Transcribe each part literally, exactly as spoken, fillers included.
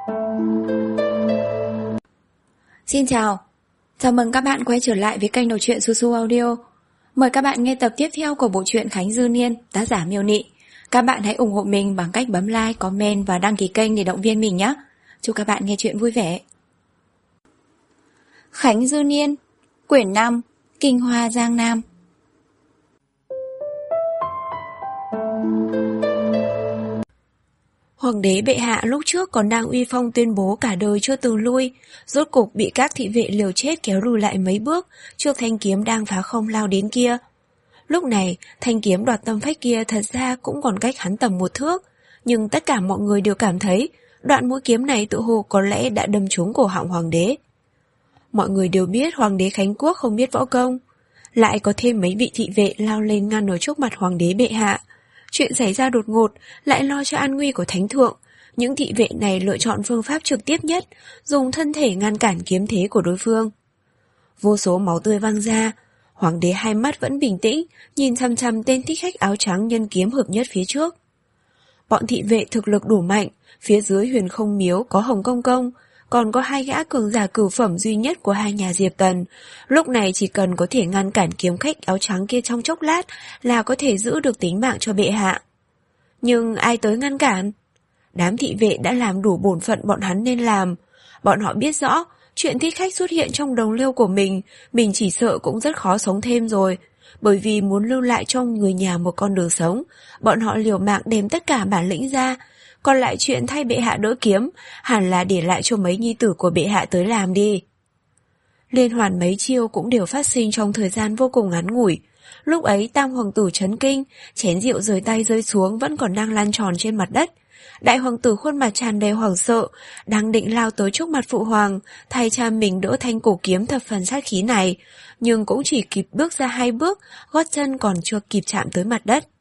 Xin chào, chào mừng các bạn quay trở lại với kênh đọc truyện Su Su Audio. Mời các bạn nghe tập tiếp theo của bộ truyện Khánh Dư Niên, tác giả Miêu Nị. Các bạn hãy ủng hộ mình bằng cách bấm like, comment và đăng ký kênh để động viên mình nhé. Chúc các bạn nghe truyện vui vẻ. Khánh Dư Niên, quyển năm, Kinh Hoa Giang Nam. Hoàng đế bệ hạ lúc trước còn đang uy phong tuyên bố cả đời chưa từng lui, rốt cục bị các thị vệ liều chết kéo lùi lại mấy bước trước thanh kiếm đang phá không lao đến kia. Lúc này, thanh kiếm đoạt tâm phách kia thật ra cũng còn cách hắn tầm một thước, nhưng tất cả mọi người đều cảm thấy đoạn mũi kiếm này tự hồ có lẽ đã đâm trúng cổ họng hoàng đế. Mọi người đều biết hoàng đế Khánh Quốc không biết võ công, lại có thêm mấy vị thị vệ lao lên ngăn ở trước mặt hoàng đế bệ hạ. Chuyện xảy ra đột ngột, lại lo cho an nguy của thánh thượng. Những thị vệ này lựa chọn phương pháp trực tiếp nhất, dùng thân thể ngăn cản kiếm thế của đối phương. Vô số máu tươi văng ra, hoàng đế hai mắt vẫn bình tĩnh, nhìn chằm chằm tên thích khách áo trắng nhân kiếm hợp nhất phía trước. Bọn thị vệ thực lực đủ mạnh, phía dưới Huyền Không Miếu có Hồng Công Công, còn có hai gã cường giả cửu phẩm duy nhất của hai nhà Diệp Tần. Lúc này chỉ cần có thể ngăn cản kiếm khách áo trắng kia trong chốc lát là có thể giữ được tính mạng cho bệ hạ. Nhưng ai tới ngăn cản? Đám thị vệ đã làm đủ bổn phận bọn hắn nên làm. Bọn họ biết rõ, chuyện thích khách xuất hiện trong đồng liêu của mình, mình chỉ sợ cũng rất khó sống thêm rồi. Bởi vì muốn lưu lại cho người nhà một con đường sống, bọn họ liều mạng đem tất cả bản lĩnh ra. Còn lại chuyện thay bệ hạ đỡ kiếm, hẳn là để lại cho mấy nhi tử của bệ hạ tới làm đi. Liên hoàn mấy chiêu cũng đều phát sinh trong thời gian vô cùng ngắn ngủi. Lúc ấy tam hoàng tử chấn kinh, chén rượu rời tay rơi xuống vẫn còn đang lăn tròn trên mặt đất. Đại hoàng tử khuôn mặt tràn đầy hoảng sợ, đang định lao tới trước mặt phụ hoàng, thay cha mình đỡ thanh cổ kiếm thập phần sát khí này, nhưng cũng chỉ kịp bước ra hai bước, gót chân còn chưa kịp chạm tới mặt đất.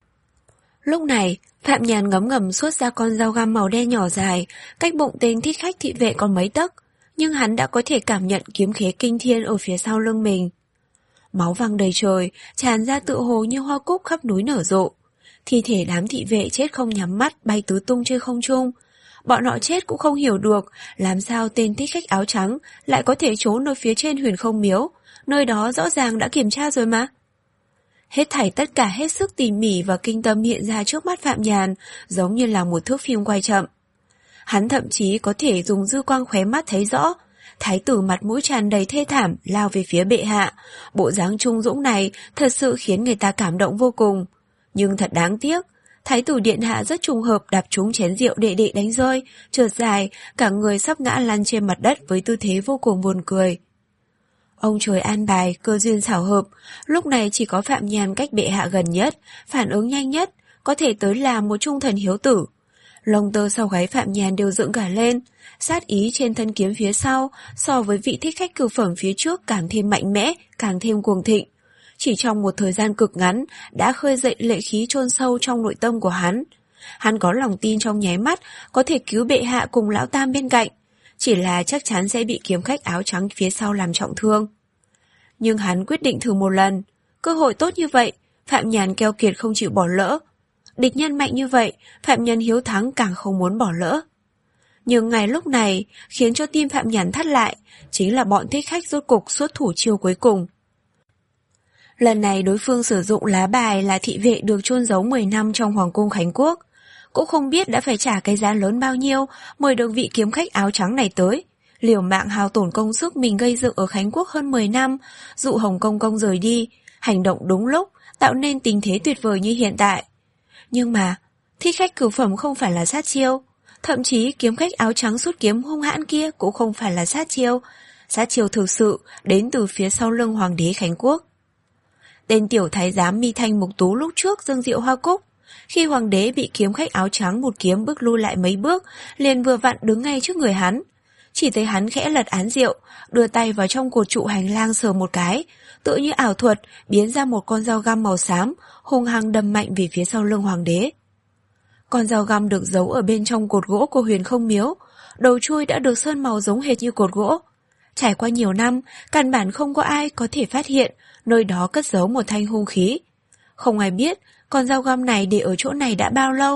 Lúc này, Phạm Nhàn ngấm ngầm xuất ra con dao găm màu đen nhỏ dài, cách bụng tên thích khách thị vệ còn mấy tấc, nhưng hắn đã có thể cảm nhận kiếm khí kinh thiên ở phía sau lưng mình. Máu văng đầy trời, tràn ra tựa hồ như hoa cúc khắp núi nở rộ. Thi thể đám thị vệ chết không nhắm mắt bay tứ tung trên không trung. Bọn họ chết cũng không hiểu được làm sao tên thích khách áo trắng lại có thể trốn ở phía trên Huyền Không Miếu, nơi đó rõ ràng đã kiểm tra rồi mà. Hết thảy tất cả hết sức tỉ mỉ và kinh tâm hiện ra trước mắt Phạm Nhàn, giống như là một thước phim quay chậm. Hắn thậm chí có thể dùng dư quang khóe mắt thấy rõ, thái tử mặt mũi tràn đầy thê thảm lao về phía bệ hạ. Bộ dáng trung dũng này thật sự khiến người ta cảm động vô cùng. Nhưng thật đáng tiếc, thái tử điện hạ rất trùng hợp đạp trúng chén rượu đệ đệ đánh rơi, trượt dài, cả người sắp ngã lăn trên mặt đất với tư thế vô cùng buồn cười. Ông trời an bài, cơ duyên xảo hợp, lúc này chỉ có Phạm Nhàn cách bệ hạ gần nhất, phản ứng nhanh nhất, có thể tới làm một trung thần hiếu tử. Lông tơ sau gáy Phạm Nhàn đều dựng cả lên, sát ý trên thân kiếm phía sau so với vị thích khách cửu phẩm phía trước càng thêm mạnh mẽ, càng thêm cuồng thịnh. Chỉ trong một thời gian cực ngắn đã khơi dậy lệ khí chôn sâu trong nội tâm của hắn. Hắn có lòng tin trong nháy mắt có thể cứu bệ hạ cùng lão tam bên cạnh, chỉ là chắc chắn sẽ bị kiếm khách áo trắng phía sau làm trọng thương. Nhưng hắn quyết định thử một lần. Cơ hội tốt như vậy, Phạm Nhàn keo kiệt không chịu bỏ lỡ. Địch nhân mạnh như vậy, Phạm Nhàn hiếu thắng càng không muốn bỏ lỡ. Nhưng ngay lúc này, khiến cho tim Phạm Nhàn thắt lại, chính là bọn thích khách rốt cục xuất thủ chiêu cuối cùng. Lần này đối phương sử dụng lá bài là thị vệ được chôn giấu mười năm trong Hoàng cung Khánh Quốc. Cũng không biết đã phải trả cái giá lớn bao nhiêu mời được vị kiếm khách áo trắng này tới. Liều mạng hao tổn công sức mình gây dựng ở Khánh Quốc hơn mười năm, dụ Hồng Công Công rời đi, hành động đúng lúc, tạo nên tình thế tuyệt vời như hiện tại. Nhưng mà, thích khách cửu phẩm không phải là sát chiêu, thậm chí kiếm khách áo trắng sút kiếm hung hãn kia cũng không phải là sát chiêu. Sát chiêu thực sự đến từ phía sau lưng Hoàng đế Khánh Quốc. Tên tiểu thái giám Mi Thanh Mục Tú lúc trước dâng rượu hoa cúc, khi hoàng đế bị kiếm khách áo trắng một kiếm bước lui lại mấy bước, liền vừa vặn đứng ngay trước người hắn. Chỉ thấy hắn khẽ lật án rượu, đưa tay vào trong cột trụ hành lang sờ một cái, tự như ảo thuật biến ra một con dao găm màu xám, hung hăng đâm mạnh về phía sau lưng hoàng đế. Con dao găm được giấu ở bên trong cột gỗ của Huyền Không Miếu, đầu chuôi đã được sơn màu giống hệt như cột gỗ. Trải qua nhiều năm, căn bản không có ai có thể phát hiện nơi đó cất giấu một thanh hung khí. Không ai biết con dao găm này để ở chỗ này đã bao lâu.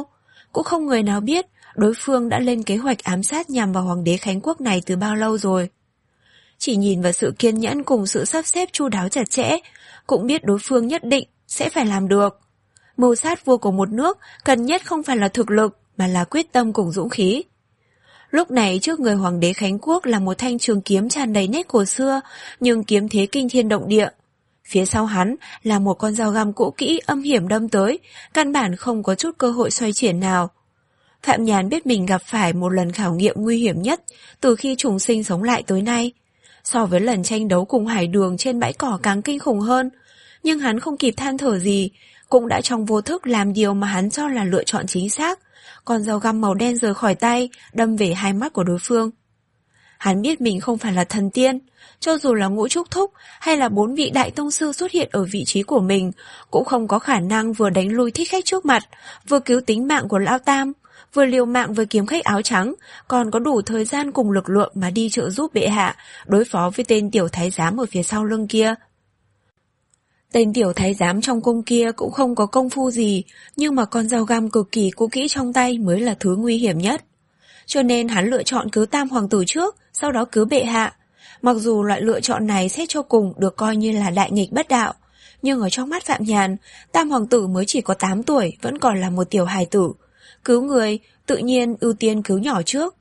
Cũng không người nào biết đối phương đã lên kế hoạch ám sát nhằm vào hoàng đế Khánh Quốc này từ bao lâu rồi. Chỉ nhìn vào sự kiên nhẫn cùng sự sắp xếp chu đáo chặt chẽ, cũng biết đối phương nhất định sẽ phải làm được. Mưu sát vua của một nước cần nhất không phải là thực lực mà là quyết tâm cùng dũng khí. Lúc này trước người hoàng đế Khánh Quốc là một thanh trường kiếm tràn đầy nét cổ xưa, nhưng kiếm thế kinh thiên động địa. Phía sau hắn là một con dao găm cũ kỹ âm hiểm đâm tới, căn bản không có chút cơ hội xoay chuyển nào. Phạm Nhàn biết mình gặp phải một lần khảo nghiệm nguy hiểm nhất từ khi trùng sinh sống lại tới nay. So với lần tranh đấu cùng Hải Đường trên bãi cỏ càng kinh khủng hơn, nhưng hắn không kịp than thở gì, cũng đã trong vô thức làm điều mà hắn cho là lựa chọn chính xác. Con dao găm màu đen rời khỏi tay, đâm về hai mắt của đối phương. Hắn biết mình không phải là thần tiên, cho dù là Ngũ Trúc Thúc hay là bốn vị đại tông sư xuất hiện ở vị trí của mình, cũng không có khả năng vừa đánh lui thích khách trước mặt, vừa cứu tính mạng của Lão Tam, vừa liều mạng với kiếm khách áo trắng, còn có đủ thời gian cùng lực lượng mà đi trợ giúp bệ hạ, đối phó với tên tiểu thái giám ở phía sau lưng kia. Tên tiểu thái giám trong cung kia cũng không có công phu gì, nhưng mà con dao găm cực kỳ cũ kỹ trong tay mới là thứ nguy hiểm nhất. Cho nên hắn lựa chọn cứu Tam hoàng tử trước, sau đó cứu bệ hạ. Mặc dù loại lựa chọn này xét cho cùng được coi như là đại nghịch bất đạo, nhưng ở trong mắt Phạm Nhàn, Tam hoàng tử mới chỉ có tám tuổi, vẫn còn là một tiểu hài tử. Cứu người, tự nhiên ưu tiên cứu nhỏ trước.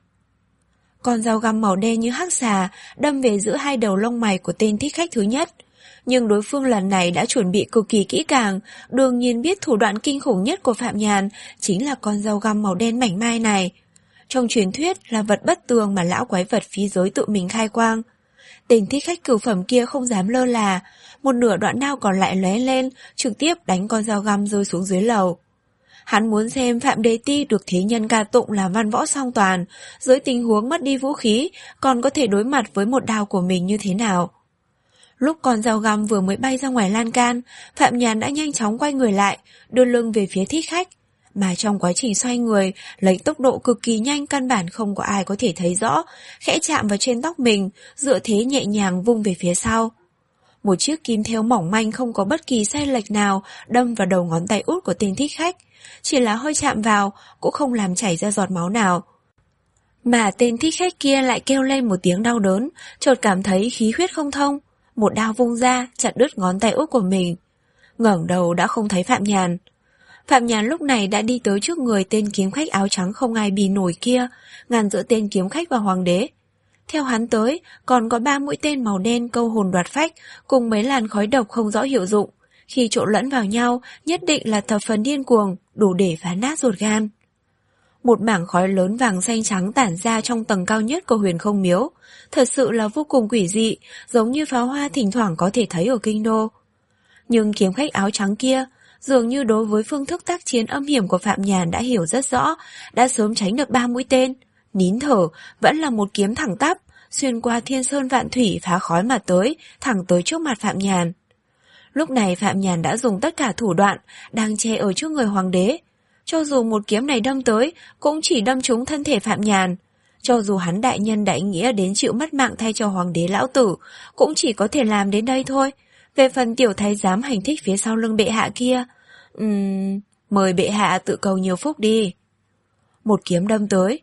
Con dao găm màu đen như hắc xà đâm về giữa hai đầu lông mày của tên thích khách thứ nhất. Nhưng đối phương lần này đã chuẩn bị cực kỳ kỹ càng, đương nhiên biết thủ đoạn kinh khủng nhất của Phạm Nhàn chính là con dao găm màu đen mảnh mai này. Trong truyền thuyết là vật bất tường mà lão quái vật phí giới tự mình khai quang. Tên thích khách cửu phẩm kia không dám lơ là, một nửa đoạn đao còn lại lóe lên, trực tiếp đánh con dao găm rơi xuống dưới lầu. Hắn muốn xem Phạm Đề Ti được thế nhân ca tụng là văn võ song toàn, dưới tình huống mất đi vũ khí, còn có thể đối mặt với một đao của mình như thế nào. Lúc con dao găm vừa mới bay ra ngoài lan can, Phạm Nhàn đã nhanh chóng quay người lại, đưa lưng về phía thích khách. Mà trong quá trình xoay người, lấy tốc độ cực kỳ nhanh căn bản không có ai có thể thấy rõ, khẽ chạm vào trên tóc mình, dựa thế nhẹ nhàng vung về phía sau. Một chiếc kim thêu mỏng manh không có bất kỳ sai lệch nào đâm vào đầu ngón tay út của tên thích khách, chỉ là hơi chạm vào, cũng không làm chảy ra giọt máu nào. Mà tên thích khách kia lại kêu lên một tiếng đau đớn, chợt cảm thấy khí huyết không thông, một đao vung ra, chặt đứt ngón tay út của mình. Ngẩng đầu đã không thấy Phạm Nhàn. Phạm Nhàn lúc này đã đi tới trước người tên kiếm khách áo trắng không ai bì nổi kia, ngăn giữa tên kiếm khách và hoàng đế. Theo hắn tới, còn có ba mũi tên màu đen câu hồn đoạt phách cùng mấy làn khói độc không rõ hiệu dụng. Khi trộn lẫn vào nhau, nhất định là thập phần điên cuồng, đủ để phá nát ruột gan. Một mảng khói lớn vàng xanh trắng tản ra trong tầng cao nhất của Huyền Không Miếu, thật sự là vô cùng quỷ dị, giống như pháo hoa thỉnh thoảng có thể thấy ở kinh đô. Nhưng kiếm khách áo trắng kia, dường như đối với phương thức tác chiến âm hiểm của Phạm Nhàn đã hiểu rất rõ, đã sớm tránh được ba mũi tên, nín thở, vẫn là một kiếm thẳng tắp, xuyên qua thiên sơn vạn thủy phá khói mà tới, thẳng tới trước mặt Phạm Nhàn. Lúc này Phạm Nhàn đã dùng tất cả thủ đoạn, đang che ở trước người hoàng đế. Cho dù một kiếm này đâm tới, cũng chỉ đâm trúng thân thể Phạm Nhàn. Cho dù hắn đại nhân đại nghĩa đến chịu mất mạng thay cho hoàng đế lão tử, cũng chỉ có thể làm đến đây thôi. Về phần tiểu thái giám hành thích phía sau lưng bệ hạ kia, Ừm... mời bệ hạ tự cầu nhiều phúc đi. Một kiếm đâm tới.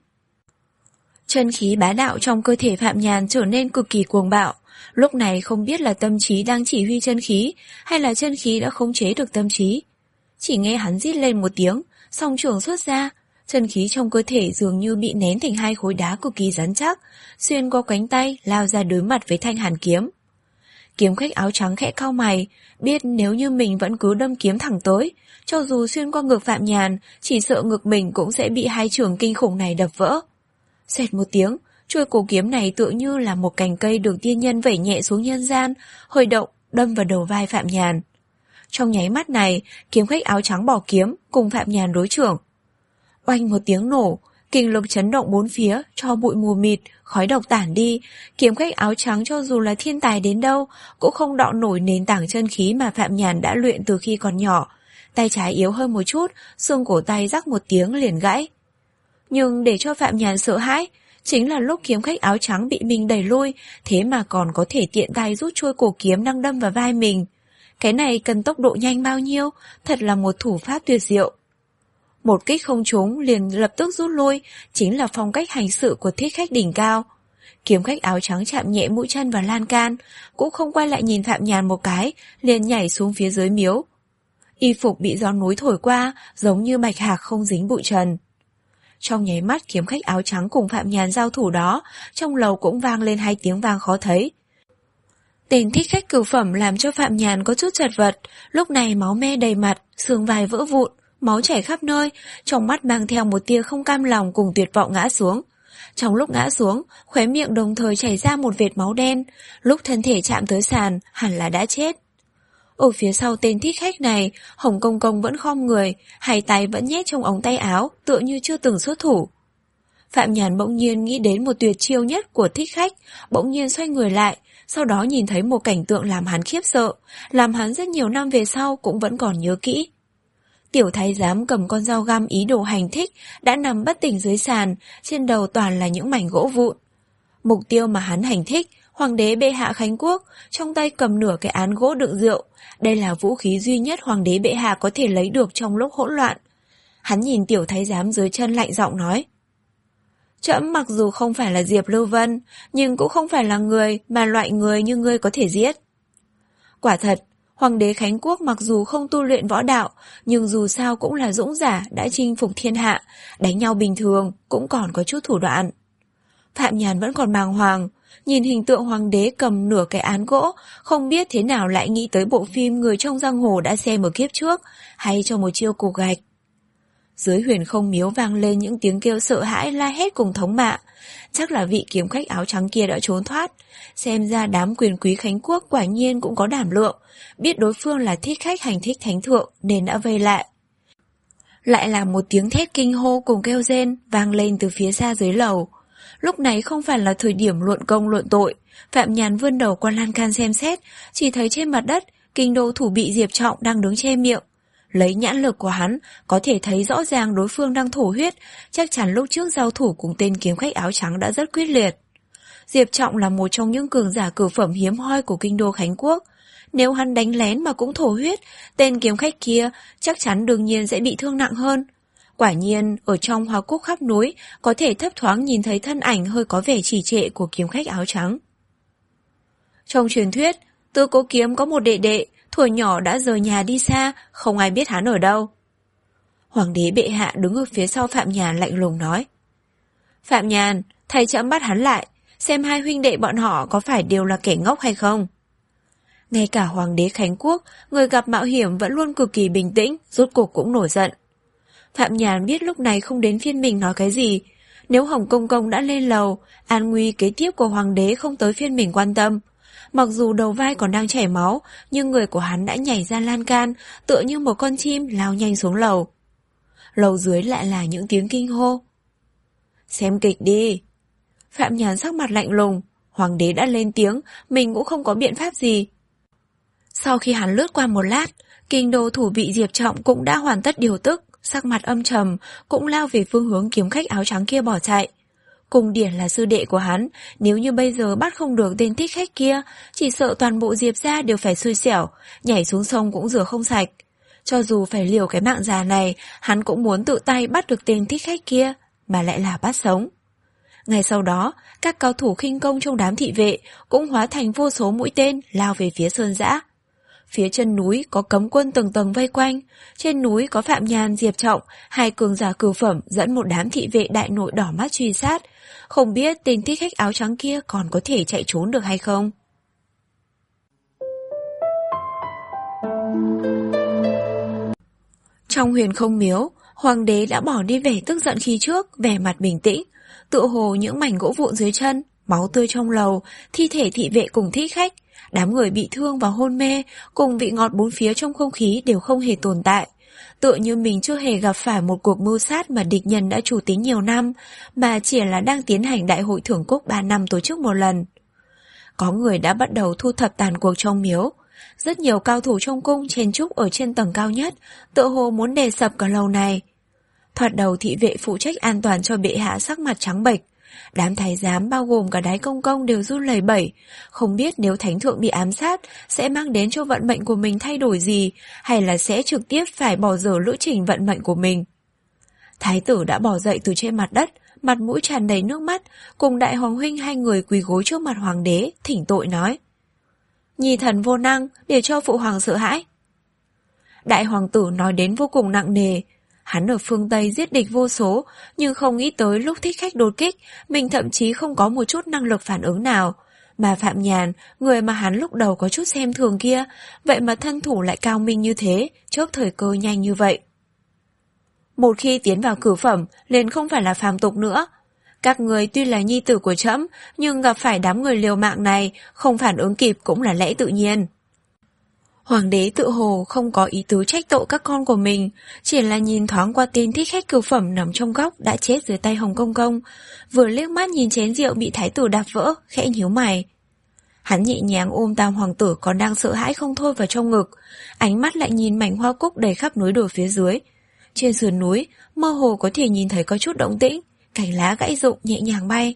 Chân khí bá đạo trong cơ thể Phạm Nhàn trở nên cực kỳ cuồng bạo. Lúc này không biết là tâm trí đang chỉ huy chân khí, hay là chân khí đã khống chế được tâm trí. Chỉ nghe hắn rít lên một tiếng, song trường xuất ra, chân khí trong cơ thể dường như bị nén thành hai khối đá cực kỳ rắn chắc, xuyên qua cánh tay lao ra đối mặt với thanh hàn kiếm. Kiếm khách áo trắng khẽ cau mày, biết nếu như mình vẫn cứ đâm kiếm thẳng tới, cho dù xuyên qua ngực Phạm Nhàn, chỉ sợ ngực mình cũng sẽ bị hai trường kinh khủng này đập vỡ. Xẹt một tiếng, chuôi cổ kiếm này tựa như là một cành cây được tiên nhân vẩy nhẹ xuống nhân gian, hơi động, đâm vào đầu vai Phạm Nhàn. Trong nháy mắt này, kiếm khách áo trắng bỏ kiếm, cùng Phạm Nhàn đối chưởng. Oanh một tiếng nổ, kinh lực chấn động bốn phía, cho bụi mù mịt, khói độc tản đi. Kiếm khách áo trắng cho dù là thiên tài đến đâu, cũng không đọ nổi nền tảng chân khí mà Phạm Nhàn đã luyện từ khi còn nhỏ. Tay trái yếu hơn một chút, xương cổ tay rắc một tiếng liền gãy. Nhưng để cho Phạm Nhàn sợ hãi, chính là lúc kiếm khách áo trắng bị mình đẩy lui, thế mà còn có thể tiện tay rút trôi cổ kiếm đang đâm vào vai mình. Cái này cần tốc độ nhanh bao nhiêu, thật là một thủ pháp tuyệt diệu. Một kích không trúng liền lập tức rút lui, chính là phong cách hành sự của thích khách đỉnh cao. Kiếm khách áo trắng chạm nhẹ mũi chân vào lan can, cũng không quay lại nhìn Phạm Nhàn một cái, liền nhảy xuống phía dưới miếu. Y phục bị gió núi thổi qua, giống như bạch hạc không dính bụi trần. Trong nháy mắt kiếm khách áo trắng cùng Phạm Nhàn giao thủ đó, trong lầu cũng vang lên hai tiếng vang khó thấy. Tên thích khách cửu phẩm làm cho Phạm Nhàn có chút chật vật, lúc này máu me đầy mặt, xương vai vỡ vụn, máu chảy khắp nơi, trong mắt mang theo một tia không cam lòng cùng tuyệt vọng ngã xuống. Trong lúc ngã xuống, khóe miệng đồng thời chảy ra một vệt máu đen, lúc thân thể chạm tới sàn, hẳn là đã chết. Ở phía sau tên thích khách này, Hồng Công Công vẫn khom người, hai tay vẫn nhét trong ống tay áo, tựa như chưa từng xuất thủ. Phạm Nhàn bỗng nhiên nghĩ đến một tuyệt chiêu nhất của thích khách, bỗng nhiên xoay người lại, sau đó nhìn thấy một cảnh tượng làm hắn khiếp sợ, làm hắn rất nhiều năm về sau cũng vẫn còn nhớ kỹ. Tiểu thái giám cầm con dao găm ý đồ hành thích đã nằm bất tỉnh dưới sàn, trên đầu toàn là những mảnh gỗ vụn. Mục tiêu mà hắn hành thích, Hoàng đế bệ hạ Khánh Quốc, trong tay cầm nửa cái án gỗ đựng rượu. Đây là vũ khí duy nhất Hoàng đế bệ hạ có thể lấy được trong lúc hỗn loạn. Hắn nhìn tiểu thái giám dưới chân lạnh giọng nói: Trẫm mặc dù không phải là Diệp Lưu Vân, nhưng cũng không phải là người mà loại người như ngươi có thể giết. Quả thật, Hoàng đế Khánh Quốc mặc dù không tu luyện võ đạo, nhưng dù sao cũng là dũng giả đã chinh phục thiên hạ, đánh nhau bình thường cũng còn có chút thủ đoạn. Phạm Nhàn vẫn còn bàng hoàng, nhìn hình tượng hoàng đế cầm nửa cái án gỗ, không biết thế nào lại nghĩ tới bộ phim Người trong giang hồ đã xem ở kiếp trước, hay cho một chiêu cục gạch. Dưới Huyền Không Miếu vang lên những tiếng kêu sợ hãi la hét cùng thống mạ. Chắc là vị kiếm khách áo trắng kia đã trốn thoát. Xem ra đám quyền quý Khánh Quốc quả nhiên cũng có đảm lượng, biết đối phương là thích khách hành thích thánh thượng nên đã vây lại. Lại là một tiếng thét kinh hô cùng kêu rên vang lên từ phía xa dưới lầu. Lúc này không phải là thời điểm luận công luận tội. Phạm Nhàn vươn đầu qua lan can xem xét, chỉ thấy trên mặt đất kinh đô thủ bị Diệp Trọng đang đứng che miệng. Lấy nhãn lực của hắn, có thể thấy rõ ràng đối phương đang thổ huyết, chắc chắn lúc trước giao thủ cùng tên kiếm khách áo trắng đã rất quyết liệt. Diệp Trọng là một trong những cường giả cửu phẩm hiếm hoi của kinh đô Khánh Quốc. Nếu hắn đánh lén mà cũng thổ huyết, tên kiếm khách kia chắc chắn đương nhiên sẽ bị thương nặng hơn. Quả nhiên, ở trong hoa cúc khắp núi, có thể thấp thoáng nhìn thấy thân ảnh hơi có vẻ trì trệ của kiếm khách áo trắng. Trong truyền thuyết, Tư Cố Kiếm có một đệ đệ, thuở nhỏ đã rời nhà đi xa, không ai biết hắn ở đâu. Hoàng đế bệ hạ đứng ở phía sau Phạm Nhàn lạnh lùng nói: Phạm Nhàn, thầy trẫm bắt hắn lại, xem hai huynh đệ bọn họ có phải đều là kẻ ngốc hay không. Ngay cả Hoàng đế Khánh Quốc, người gặp mạo hiểm vẫn luôn cực kỳ bình tĩnh, rốt cuộc cũng nổi giận. Phạm Nhàn biết lúc này không đến phiên mình nói cái gì. Nếu Hồng Công Công đã lên lầu, an nguy kế tiếp của Hoàng đế không tới phiên mình quan tâm. Mặc dù đầu vai còn đang chảy máu, nhưng người của hắn đã nhảy ra lan can, tựa như một con chim lao nhanh xuống lầu. Lầu dưới lại là những tiếng kinh hô: Xem kịch đi. Phạm Nhàn sắc mặt lạnh lùng, Hoàng đế đã lên tiếng, mình cũng không có biện pháp gì. Sau khi hắn lướt qua một lát, kinh đô thủ bị Diệp Trọng cũng đã hoàn tất điều tức, sắc mặt âm trầm, cũng lao về phương hướng kiếm khách áo trắng kia bỏ chạy. Cùng Điển là sư đệ của hắn, nếu như bây giờ bắt không được tên thích khách kia, chỉ sợ toàn bộ Diệp gia đều phải xui xẻo, nhảy xuống sông cũng rửa không sạch. Cho dù phải liều cái mạng già này, hắn cũng muốn tự tay bắt được tên thích khách kia, mà lại là bắt sống. Ngay sau đó, các cao thủ khinh công trong đám thị vệ cũng hóa thành vô số mũi tên lao về phía sơn dã. Phía chân núi có cấm quân tầng tầng vây quanh, trên núi có Phạm Nhàn, Diệp Trọng, hai cường giả cửu phẩm dẫn một đám thị vệ đại nội đỏ mắt truy sát. Không biết tên thích khách áo trắng kia còn có thể chạy trốn được hay không? Trong Huyền Không Miếu, Hoàng đế đã bỏ đi vẻ tức giận khi trước, vẻ mặt bình tĩnh, tựa hồ những mảnh gỗ vụn dưới chân, máu tươi trong lầu, thi thể thị vệ cùng thích khách, đám người bị thương và hôn mê, cùng vị ngọt bốn phía trong không khí đều không hề tồn tại. Tựa như mình chưa hề gặp phải một cuộc mưu sát mà địch nhân đã chủ tính nhiều năm, mà chỉ là đang tiến hành đại hội thưởng cúc ba năm tổ chức một lần. Có người đã bắt đầu thu thập tàn cuộc trong miếu. Rất nhiều cao thủ trong cung chen chúc ở trên tầng cao nhất, tựa hồ muốn đè sập cả lầu này. Thoạt đầu thị vệ phụ trách an toàn cho bệ hạ sắc mặt trắng bệch. Đám thái giám bao gồm cả Đái Công Công đều run lẩy bẩy, không biết nếu thánh thượng bị ám sát sẽ mang đến cho vận mệnh của mình thay đổi gì, hay là sẽ trực tiếp phải bỏ dở lữ trình vận mệnh của mình. Thái tử đã bỏ dậy từ trên mặt đất, mặt mũi tràn đầy nước mắt, cùng đại hoàng huynh hai người quỳ gối trước mặt hoàng đế, thỉnh tội nói: Nhi thần vô năng, để cho phụ hoàng sợ hãi. Đại hoàng tử nói đến vô cùng nặng nề. Hắn ở phương Tây giết địch vô số, nhưng không nghĩ tới lúc thích khách đột kích, mình thậm chí không có một chút năng lực phản ứng nào. Mà Phạm Nhàn, người mà hắn lúc đầu có chút xem thường kia, vậy mà thân thủ lại cao minh như thế, chớp thời cơ nhanh như vậy. Một khi tiến vào cửu phẩm, liền không phải là phàm tục nữa. Các người tuy là nhi tử của trẫm, nhưng gặp phải đám người liều mạng này, không phản ứng kịp cũng là lẽ tự nhiên. Hoàng đế tự hồ không có ý tứ trách tội các con của mình, chỉ là nhìn thoáng qua tên thích khách cửu phẩm nằm trong góc đã chết dưới tay Hồng Công Công, vừa liếc mắt nhìn chén rượu bị thái tử đạp vỡ, khẽ nhíu mày. Hắn nhẹ nhàng ôm tam hoàng tử còn đang sợ hãi không thôi vào trong ngực, ánh mắt lại nhìn mảnh hoa cúc đầy khắp núi đồi phía dưới. Trên sườn núi, mơ hồ có thể nhìn thấy có chút động tĩnh, cành lá gãy rụng nhẹ nhàng bay.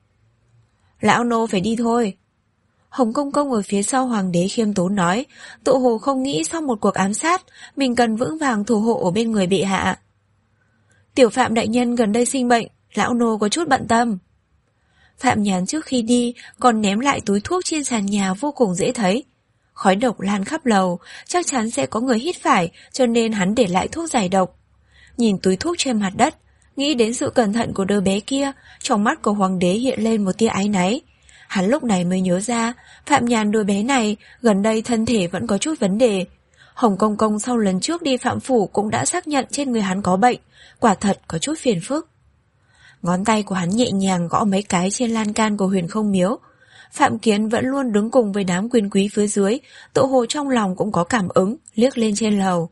Lão nô phải đi thôi. Hồng Công Công ở phía sau hoàng đế khiêm tốn nói, tự hồ không nghĩ sau một cuộc ám sát, mình cần vững vàng thủ hộ ở bên người bệ hạ. Tiểu Phạm đại nhân gần đây sinh bệnh, lão nô có chút bận tâm. Phạm Nhàn trước khi đi còn ném lại túi thuốc trên sàn nhà vô cùng dễ thấy. Khói độc lan khắp lầu, chắc chắn sẽ có người hít phải, cho nên hắn để lại thuốc giải độc. Nhìn túi thuốc trên mặt đất, nghĩ đến sự cẩn thận của đứa bé kia, trong mắt của hoàng đế hiện lên một tia áy náy. Hắn lúc này mới nhớ ra, Phạm Nhàn đứa bé này gần đây thân thể vẫn có chút vấn đề. Hồng Công Công sau lần trước đi Phạm Phủ cũng đã xác nhận trên người hắn có bệnh, quả thật có chút phiền phức. Ngón tay của hắn nhẹ nhàng gõ mấy cái trên lan can của Huyền Không Miếu. Phạm Kiến vẫn luôn đứng cùng với đám quyền quý phía dưới, tự hồ trong lòng cũng có cảm ứng, liếc lên trên lầu.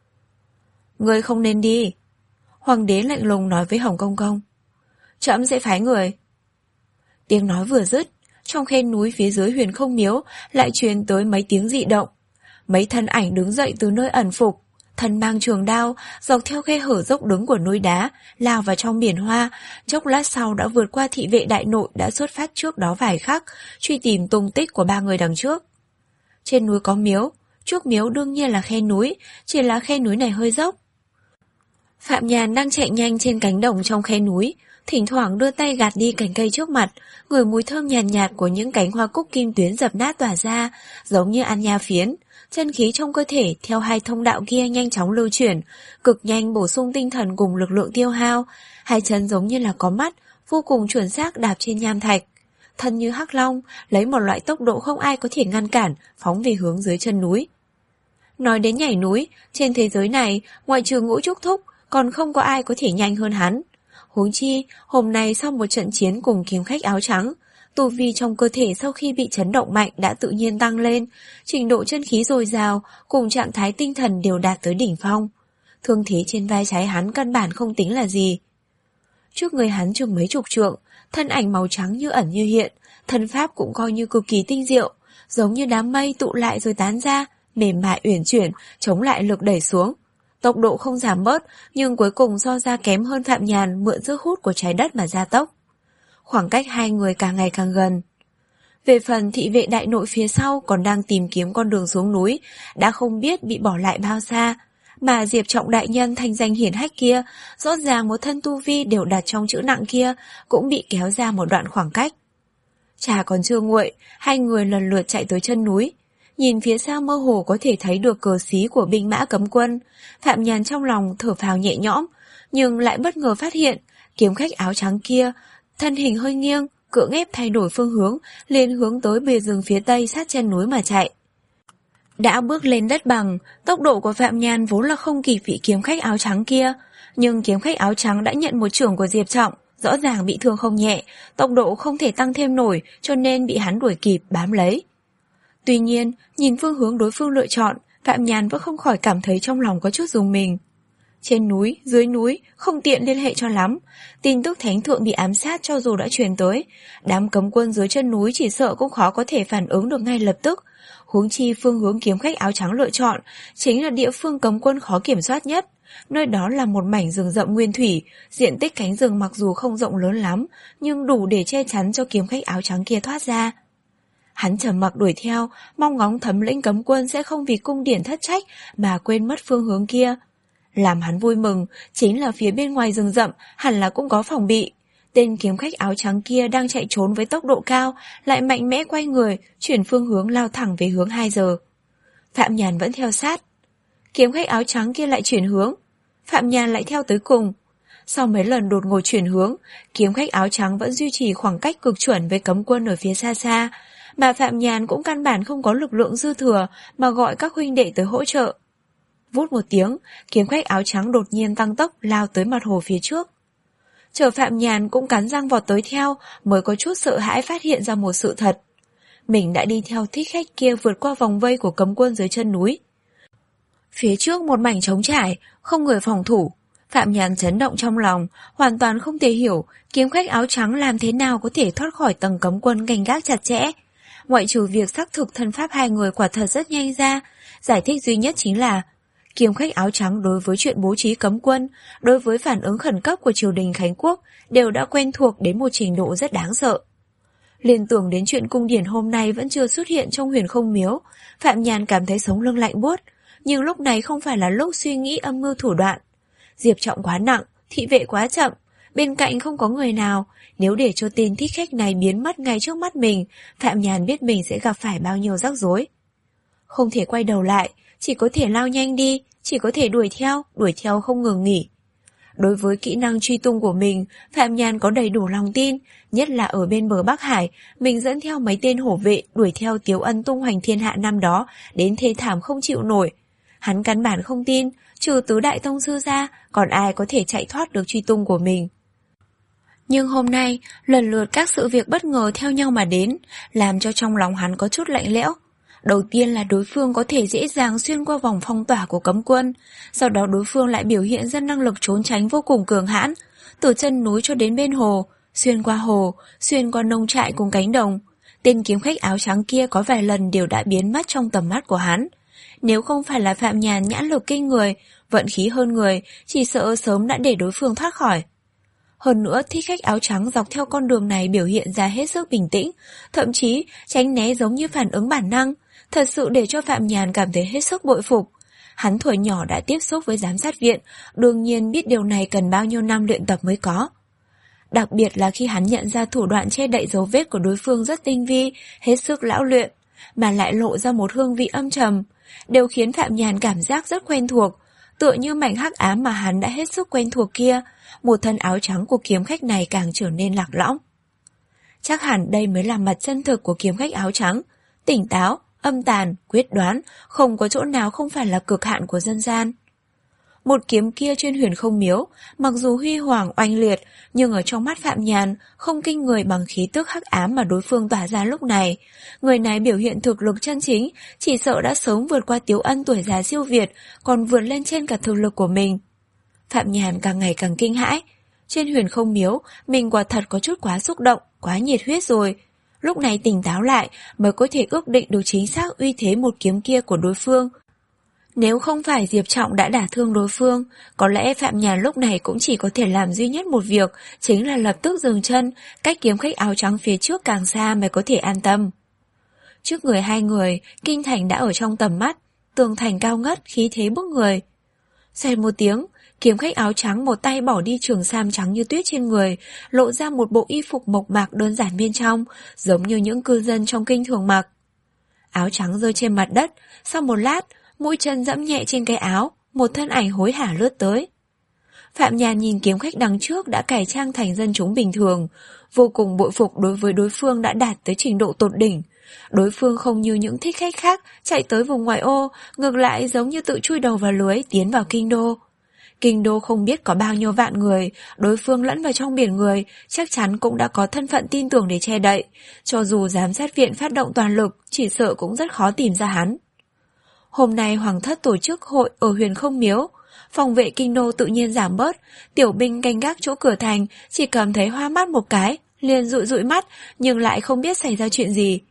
Ngươi không nên đi. Hoàng đế lạnh lùng nói với Hồng Công Công. Trẫm sẽ phái người. Tiếng nói vừa dứt, trong khe núi phía dưới Huyền Không Miếu lại truyền tới mấy tiếng dị động. Mấy thân ảnh đứng dậy từ nơi ẩn phục, thân mang trường đao, dọc theo khe hở dốc đứng của núi đá, lao vào trong biển hoa, chốc lát sau đã vượt qua thị vệ đại nội đã xuất phát trước đó vài khắc, truy tìm tung tích của ba người đằng trước. Trên núi có miếu, trước miếu đương nhiên là khe núi, chỉ là khe núi này hơi dốc. Phạm Nhàn đang chạy nhanh trên cánh đồng trong khe núi, thỉnh thoảng đưa tay gạt đi cành cây trước mặt, ngửi mùi thơm nhàn nhạt, nhạt của những cánh hoa cúc kim tuyến dập nát tỏa ra, giống như ăn nha phiến. Chân khí trong cơ thể theo hai thông đạo kia nhanh chóng lưu chuyển, cực nhanh bổ sung tinh thần cùng lực lượng tiêu hao. Hai chân giống như là có mắt, vô cùng chuẩn xác đạp trên nham thạch. Thân như hắc long, lấy một loại tốc độ không ai có thể ngăn cản, phóng về hướng dưới chân núi. Nói đến nhảy núi, trên thế giới này, ngoại trừ Ngũ Trúc Thúc, còn không có ai có thể nhanh hơn hắn. Huống chi, hôm nay sau một trận chiến cùng kiếm khách áo trắng, tu vi trong cơ thể sau khi bị chấn động mạnh đã tự nhiên tăng lên, trình độ chân khí dồi dào cùng trạng thái tinh thần đều đạt tới đỉnh phong. Thương thế trên vai trái hắn căn bản không tính là gì. Trước người hắn chừng mấy chục trượng, thân ảnh màu trắng như ẩn như hiện, thân pháp cũng coi như cực kỳ tinh diệu, giống như đám mây tụ lại rồi tán ra, mềm mại uyển chuyển, chống lại lực đẩy xuống. Tốc độ không giảm bớt, nhưng cuối cùng so ra kém hơn Phạm Nhàn mượn sức hút của trái đất mà gia tốc. Khoảng cách hai người càng ngày càng gần. Về phần thị vệ đại nội phía sau còn đang tìm kiếm con đường xuống núi, đã không biết bị bỏ lại bao xa, mà Diệp Trọng đại nhân thanh danh hiển hách kia, rõ ràng một thân tu vi đều đặt trong chữ nặng kia, cũng bị kéo ra một đoạn khoảng cách. Trà còn chưa nguội, hai người lần lượt chạy tới chân núi. Nhìn phía xa mơ hồ có thể thấy được cờ xí của binh mã cấm quân, Phạm Nhàn trong lòng thở phào nhẹ nhõm, nhưng lại bất ngờ phát hiện, kiếm khách áo trắng kia, thân hình hơi nghiêng, cưỡng ép thay đổi phương hướng, liền hướng tới bìa rừng phía tây sát chân núi mà chạy. Đã bước lên đất bằng, tốc độ của Phạm Nhàn vốn là không kịp vị kiếm khách áo trắng kia, nhưng kiếm khách áo trắng đã nhận một chưởng của Diệp Trọng, rõ ràng bị thương không nhẹ, tốc độ không thể tăng thêm nổi, cho nên bị hắn đuổi kịp bám lấy. Tuy nhiên, nhìn phương hướng đối phương lựa chọn, Phạm Nhàn vẫn không khỏi cảm thấy trong lòng có chút rùng mình. Trên núi, dưới núi, không tiện liên hệ cho lắm. Tin tức thánh thượng bị ám sát cho dù đã truyền tới, đám cấm quân dưới chân núi chỉ sợ cũng khó có thể phản ứng được ngay lập tức. Huống chi phương hướng kiếm khách áo trắng lựa chọn chính là địa phương cấm quân khó kiểm soát nhất. Nơi đó là một mảnh rừng rậm nguyên thủy, diện tích cánh rừng mặc dù không rộng lớn lắm, nhưng đủ để che chắn cho kiếm khách áo trắng kia thoát ra. Hắn trầm mặc đuổi theo, mong ngóng Thấm Lĩnh cấm quân sẽ không vì cung điển thất trách mà quên mất phương hướng kia. Làm hắn vui mừng chính là phía bên ngoài rừng rậm hẳn là cũng có phòng bị. Tên kiếm khách áo trắng kia đang chạy trốn với tốc độ cao, lại mạnh mẽ quay người, chuyển phương hướng lao thẳng về hướng hai giờ. Phạm Nhàn vẫn theo sát. Kiếm khách áo trắng kia lại chuyển hướng. Phạm Nhàn lại theo tới cùng. Sau mấy lần đột ngột chuyển hướng, kiếm khách áo trắng vẫn duy trì khoảng cách cực chuẩn với cấm quân ở phía xa xa, mà Phạm Nhàn cũng căn bản không có lực lượng dư thừa mà gọi các huynh đệ tới hỗ trợ. Vút một tiếng, kiếm khách áo trắng đột nhiên tăng tốc lao tới mặt hồ phía trước. Chờ Phạm Nhàn cũng cắn răng vọt tới theo, mới có chút sợ hãi phát hiện ra một sự thật. Mình đã đi theo thích khách kia vượt qua vòng vây của cấm quân dưới chân núi. Phía trước một mảnh trống trải, không người phòng thủ. Phạm Nhàn chấn động trong lòng, hoàn toàn không thể hiểu kiếm khách áo trắng làm thế nào có thể thoát khỏi tầng cấm quân canh gác chặt chẽ. Ngoại trừ việc xác thực thân pháp hai người quả thật rất nhanh ra, giải thích duy nhất chính là kiếm khách áo trắng đối với chuyện bố trí cấm quân, đối với phản ứng khẩn cấp của triều đình Khánh Quốc đều đã quen thuộc đến một trình độ rất đáng sợ. Liên tưởng đến chuyện cung điển hôm nay vẫn chưa xuất hiện trong Huyền Không Miếu, Phạm Nhàn cảm thấy sống lưng lạnh buốt, nhưng lúc này không phải là lúc suy nghĩ âm mưu thủ đoạn. Diệp Trọng quá nặng, thị vệ quá chậm, bên cạnh không có người nào, nếu để cho tên thích khách này biến mất ngay trước mắt mình, Phạm Nhàn biết mình sẽ gặp phải bao nhiêu rắc rối. Không thể quay đầu lại, chỉ có thể lao nhanh đi, chỉ có thể đuổi theo, đuổi theo không ngừng nghỉ. Đối với kỹ năng truy tung của mình, Phạm Nhàn có đầy đủ lòng tin, nhất là ở bên bờ Bắc Hải, mình dẫn theo mấy tên hổ vệ đuổi theo Tiếu Ân tung hoành thiên hạ năm đó, đến thê thảm không chịu nổi. Hắn căn bản không tin, trừ tứ đại tông sư ra, còn ai có thể chạy thoát được truy tung của mình. Nhưng hôm nay, lần lượt các sự việc bất ngờ theo nhau mà đến, làm cho trong lòng hắn có chút lạnh lẽo. Đầu tiên là đối phương có thể dễ dàng xuyên qua vòng phong tỏa của cấm quân, sau đó đối phương lại biểu hiện ra năng lực trốn tránh vô cùng cường hãn, từ chân núi cho đến bên hồ, xuyên qua hồ, xuyên qua nông trại cùng cánh đồng. Tên kiếm khách áo trắng kia có vài lần đều đã biến mất trong tầm mắt của hắn. Nếu không phải là Phạm Nhàn nhãn lực kinh người, vận khí hơn người, chỉ sợ sớm đã để đối phương thoát khỏi. Hơn nữa, thích khách áo trắng dọc theo con đường này biểu hiện ra hết sức bình tĩnh, thậm chí tránh né giống như phản ứng bản năng, thật sự để cho Phạm Nhàn cảm thấy hết sức bội phục. Hắn thuở nhỏ đã tiếp xúc với giám sát viện, đương nhiên biết điều này cần bao nhiêu năm luyện tập mới có. Đặc biệt là khi hắn nhận ra thủ đoạn che đậy dấu vết của đối phương rất tinh vi, hết sức lão luyện, mà lại lộ ra một hương vị âm trầm, đều khiến Phạm Nhàn cảm giác rất quen thuộc, tựa như mảnh hắc ám mà hắn đã hết sức quen thuộc kia, một thân áo trắng của kiếm khách này càng trở nên lạc lõng. Chắc hẳn đây mới là mặt chân thực của kiếm khách áo trắng, tỉnh táo, âm tàn, quyết đoán, không có chỗ nào không phải là cực hạn của dân gian. Một kiếm kia trên Huyền Không Miếu, mặc dù huy hoàng oanh liệt, nhưng ở trong mắt Phạm Nhàn không kinh người bằng khí tức hắc ám mà đối phương tỏa ra lúc này. Người này biểu hiện thực lực chân chính, chỉ sợ đã sớm vượt qua Tiếu Ân tuổi già siêu việt, còn vượt lên trên cả thực lực của mình. Phạm Nhàn càng ngày càng kinh hãi. Trên Huyền Không Miếu, mình quả thật có chút quá xúc động, quá nhiệt huyết rồi. Lúc này tỉnh táo lại mới có thể ước định được chính xác uy thế một kiếm kia của đối phương. Nếu không phải Diệp Trọng đã đả thương đối phương, có lẽ Phạm Nhàn lúc này cũng chỉ có thể làm duy nhất một việc, chính là lập tức dừng chân, cách kiếm khách áo trắng phía trước càng xa mới có thể an tâm. Trước người hai người, kinh thành đã ở trong tầm mắt, tường thành cao ngất, khí thế bức người. Xoẹt một tiếng, kiếm khách áo trắng một tay bỏ đi trường sam trắng như tuyết trên người, lộ ra một bộ y phục mộc mạc đơn giản bên trong, giống như những cư dân trong kinh thường mặc. Áo trắng rơi trên mặt đất, sau một lát, mũi chân dẫm nhẹ trên cái áo, một thân ảnh hối hả lướt tới. Phạm Nhàn nhìn kiếm khách đằng trước đã cải trang thành dân chúng bình thường, vô cùng bội phục đối với đối phương đã đạt tới trình độ tột đỉnh. Đối phương không như những thích khách khác chạy tới vùng ngoại ô, ngược lại giống như tự chui đầu vào lưới tiến vào kinh đô. Kinh đô không biết có bao nhiêu vạn người, đối phương lẫn vào trong biển người, chắc chắn cũng đã có thân phận tin tưởng để che đậy. Cho dù giám sát viện phát động toàn lực, chỉ sợ cũng rất khó tìm ra hắn. Hôm nay Hoàng thất tổ chức hội ở Huyền Không Miếu, phòng vệ kinh đô tự nhiên giảm bớt, tiểu binh canh gác chỗ cửa thành chỉ cảm thấy hoa mắt một cái, liền dụi dụi mắt, nhưng lại không biết xảy ra chuyện gì.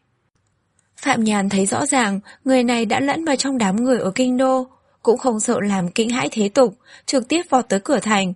Phạm Nhàn thấy rõ ràng, người này đã lẫn vào trong đám người ở kinh đô, cũng không sợ làm kinh hãi thế tục, trực tiếp vọt tới cửa thành.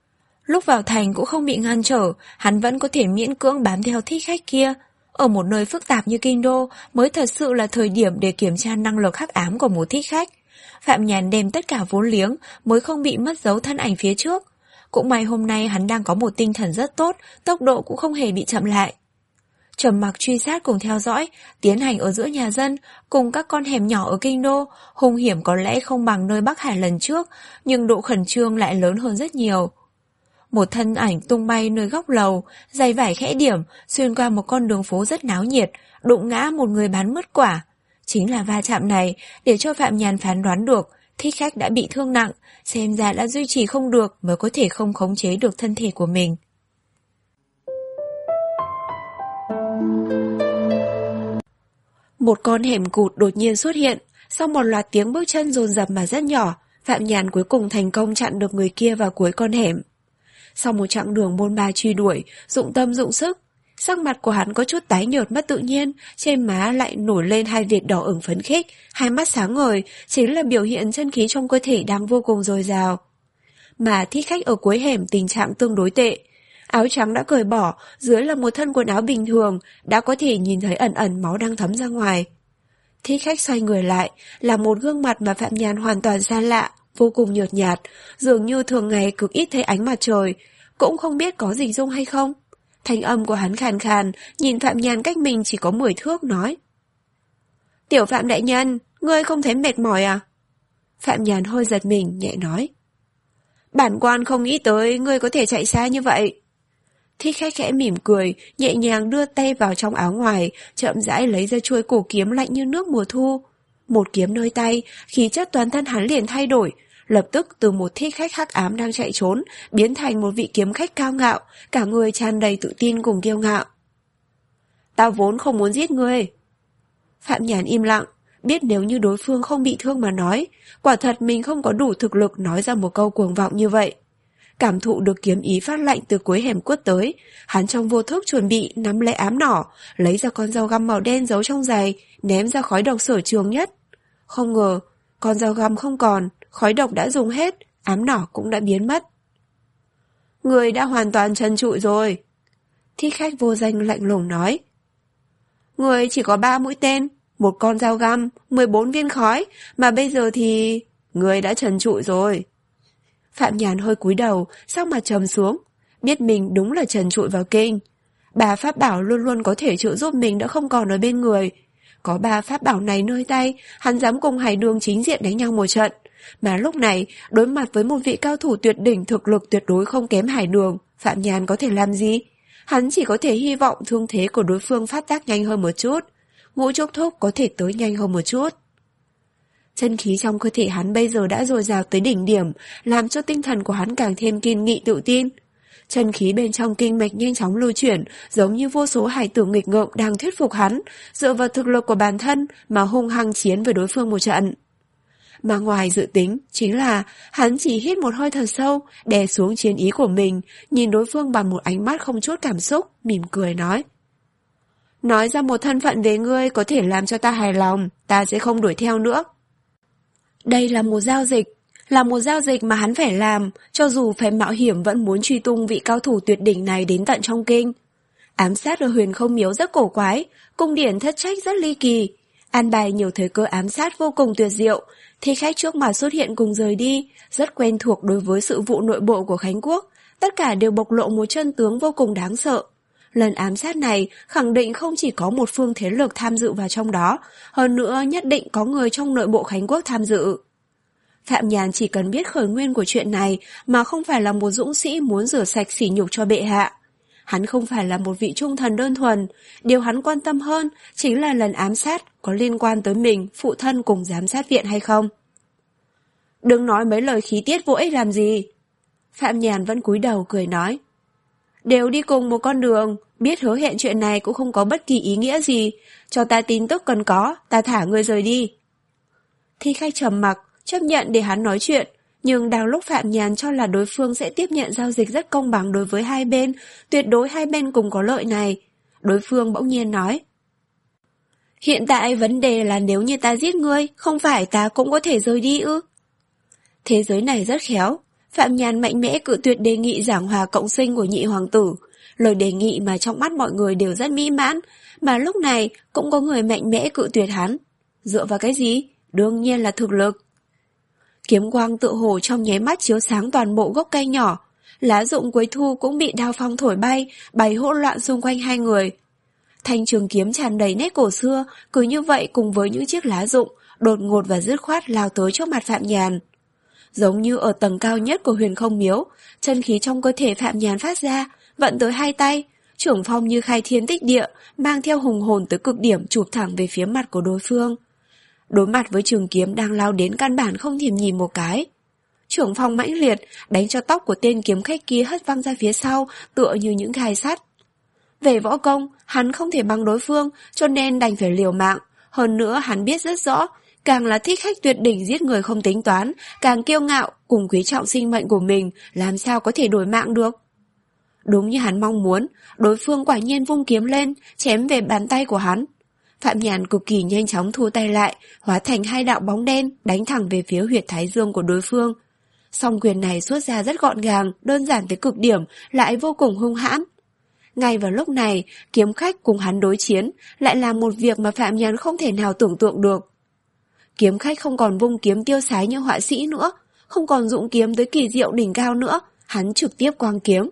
Lúc vào thành cũng không bị ngăn trở, hắn vẫn có thể miễn cưỡng bám theo thích khách kia. Ở một nơi phức tạp như kinh đô mới thật sự là thời điểm để kiểm tra năng lực hắc ám của một thích khách. Phạm Nhàn đem tất cả vốn liếng mới không bị mất dấu thân ảnh phía trước. Cũng may hôm nay hắn đang có một tinh thần rất tốt, tốc độ cũng không hề bị chậm lại. Trầm mặc truy sát cùng theo dõi, tiến hành ở giữa nhà dân, cùng các con hẻm nhỏ ở kinh đô, hung hiểm có lẽ không bằng nơi Bắc Hải lần trước, nhưng độ khẩn trương lại lớn hơn rất nhiều. Một thân ảnh tung bay nơi góc lầu, giày vải khẽ điểm, xuyên qua một con đường phố rất náo nhiệt, đụng ngã một người bán mứt quả. Chính là va chạm này, để cho Phạm Nhàn phán đoán được, thích khách đã bị thương nặng, xem ra đã duy trì không được mới có thể không khống chế được thân thể của mình. Một con hẻm cụt đột nhiên xuất hiện, sau một loạt tiếng bước chân dồn dập mà rất nhỏ, Phạm Nhàn cuối cùng thành công chặn được người kia vào cuối con hẻm. Sau một chặng đường bôn ba truy đuổi, dụng tâm dụng sức, sắc mặt của hắn có chút tái nhợt mất tự nhiên, trên má lại nổi lên hai vệt đỏ ửng phấn khích, hai mắt sáng ngời, chính là biểu hiện chân khí trong cơ thể đang vô cùng dồi dào. Mà thích khách ở cuối hẻm tình trạng tương đối tệ. Áo trắng đã cởi bỏ, dưới là một thân quần áo bình thường, đã có thể nhìn thấy ẩn ẩn máu đang thấm ra ngoài. Thích khách xoay người lại, là một gương mặt mà Phạm Nhàn hoàn toàn xa lạ, vô cùng nhợt nhạt, dường như thường ngày cực ít thấy ánh mặt trời, cũng không biết có dịch dung hay không. Thanh âm của hắn khàn khàn, nhìn Phạm Nhàn cách mình chỉ có mười thước nói. Tiểu Phạm đại nhân, ngươi không thấy mệt mỏi à? Phạm Nhàn hơi giật mình, nhẹ nói. Bản quan không nghĩ tới ngươi có thể chạy xa như vậy. Thích khách khẽ mỉm cười, nhẹ nhàng đưa tay vào trong áo ngoài, chậm rãi lấy ra chuôi cổ kiếm lạnh như nước mùa thu. Một kiếm nơi tay, khí chất toàn thân hắn liền thay đổi, lập tức từ một thích khách hắc ám đang chạy trốn, biến thành một vị kiếm khách cao ngạo, cả người tràn đầy tự tin cùng kiêu ngạo. Tao vốn không muốn giết ngươi. Phạm Nhàn im lặng, biết nếu như đối phương không bị thương mà nói, quả thật mình không có đủ thực lực nói ra một câu cuồng vọng như vậy. Cảm thụ được kiếm ý phát lạnh từ cuối hẻm quất tới, hắn trong vô thức chuẩn bị nắm lấy ám nỏ, lấy ra con dao găm màu đen giấu trong giày, ném ra khói độc sở trường nhất. Không ngờ, con dao găm không còn, khói độc đã dùng hết, ám nỏ cũng đã biến mất. Người đã hoàn toàn trần trụi rồi. Thích khách vô danh lạnh lùng nói. Người chỉ có ba mũi tên, một con dao găm, mười bốn viên khói, mà bây giờ thì... Người đã trần trụi rồi. Phạm Nhàn hơi cúi đầu, sắc mặt trầm xuống, biết mình đúng là trần trụi vào kinh. Ba pháp bảo luôn luôn có thể trợ giúp mình đã không còn ở bên người. Có ba pháp bảo này nơi tay, hắn dám cùng Hải Đường chính diện đánh nhau một trận. Mà lúc này, đối mặt với một vị cao thủ tuyệt đỉnh thực lực tuyệt đối không kém Hải Đường, Phạm Nhàn có thể làm gì? Hắn chỉ có thể hy vọng thương thế của đối phương phát tác nhanh hơn một chút, Ngũ Trúc Thúc có thể tới nhanh hơn một chút. Chân khí trong cơ thể hắn bây giờ đã dồi dào tới đỉnh điểm, làm cho tinh thần của hắn càng thêm kiên nghị tự tin. Chân khí bên trong kinh mạch nhanh chóng lưu chuyển, giống như vô số hải tử nghịch ngợm đang thuyết phục hắn, dựa vào thực lực của bản thân mà hung hăng chiến với đối phương một trận. Mà ngoài dự tính, chính là hắn chỉ hít một hơi thật sâu, đè xuống chiến ý của mình, nhìn đối phương bằng một ánh mắt không chút cảm xúc, mỉm cười nói. Nói ra một thân phận về ngươi có thể làm cho ta hài lòng, ta sẽ không đuổi theo nữa. Đây là một giao dịch, là một giao dịch mà hắn phải làm, cho dù phải mạo hiểm vẫn muốn truy tung vị cao thủ tuyệt đỉnh này đến tận trong kinh. Ám sát ở Huyền Không Miếu rất cổ quái, cung điển thất trách rất ly kỳ, an bài nhiều thời cơ ám sát vô cùng tuyệt diệu, thì khách trước mà xuất hiện cùng rời đi, rất quen thuộc đối với sự vụ nội bộ của Khánh Quốc, tất cả đều bộc lộ một chân tướng vô cùng đáng sợ. Lần ám sát này khẳng định không chỉ có một phương thế lực tham dự vào trong đó, hơn nữa nhất định có người trong nội bộ Khánh Quốc tham dự. Phạm Nhàn chỉ cần biết khởi nguyên của chuyện này mà không phải là một dũng sĩ muốn rửa sạch sỉ nhục cho bệ hạ. Hắn không phải là một vị trung thần đơn thuần, điều hắn quan tâm hơn chính là lần ám sát có liên quan tới mình, phụ thân cùng giám sát viện hay không. Đừng nói mấy lời khí tiết vô ích làm gì. Phạm Nhàn vẫn cúi đầu cười nói. Đều đi cùng một con đường, biết hứa hẹn chuyện này cũng không có bất kỳ ý nghĩa gì, cho ta tin tức cần có, ta thả ngươi rời đi. Thi khách trầm mặc, chấp nhận để hắn nói chuyện, nhưng đang lúc Phạm Nhàn cho là đối phương sẽ tiếp nhận giao dịch rất công bằng đối với hai bên, tuyệt đối hai bên cùng có lợi này, đối phương bỗng nhiên nói. Hiện tại vấn đề là nếu như ta giết ngươi, không phải ta cũng có thể rời đi ư? Thế giới này rất khéo. Phạm Nhàn mạnh mẽ cự tuyệt đề nghị giảng hòa cộng sinh của nhị hoàng tử, lời đề nghị mà trong mắt mọi người đều rất mỹ mãn, mà lúc này cũng có người mạnh mẽ cự tuyệt hắn. Dựa vào cái gì? Đương nhiên là thực lực. Kiếm quang tựa hồ trong nháy mắt chiếu sáng toàn bộ gốc cây nhỏ. Lá rụng cuối thu cũng bị đao phong thổi bay, bay hỗn loạn xung quanh hai người. Thanh trường kiếm tràn đầy nét cổ xưa, cứ như vậy cùng với những chiếc lá rụng, đột ngột và dứt khoát lao tới trước mặt Phạm Nhàn. Giống như ở tầng cao nhất của Huyền Không Miếu, chân khí trong cơ thể Phạm Nhàn phát ra, vận tới hai tay, trưởng phong như khai thiên tích địa, mang theo hùng hồn tới cực điểm chụp thẳng về phía mặt của đối phương. Đối mặt với trường kiếm đang lao đến căn bản không thèm nhìn một cái. Trưởng phong mãnh liệt, đánh cho tóc của tên kiếm khách kia hất văng ra phía sau, tựa như những gai sắt. Về võ công, hắn không thể bằng đối phương, cho nên đành phải liều mạng. Hơn nữa hắn biết rất rõ, càng là thích khách tuyệt đỉnh giết người không tính toán, càng kiêu ngạo, cùng quý trọng sinh mệnh của mình, làm sao có thể đổi mạng được. Đúng như hắn mong muốn, đối phương quả nhiên vung kiếm lên, chém về bàn tay của hắn. Phạm Nhàn cực kỳ nhanh chóng thu tay lại, hóa thành hai đạo bóng đen, đánh thẳng về phía huyệt thái dương của đối phương. Song quyền này xuất ra rất gọn gàng, đơn giản tới cực điểm, lại vô cùng hung hãn. Ngay vào lúc này, kiếm khách cùng hắn đối chiến, lại là một việc mà Phạm Nhàn không thể nào tưởng tượng được. Kiếm khách không còn vung kiếm tiêu sái như họa sĩ nữa, không còn dụng kiếm tới kỳ diệu đỉnh cao nữa, hắn trực tiếp quang kiếm.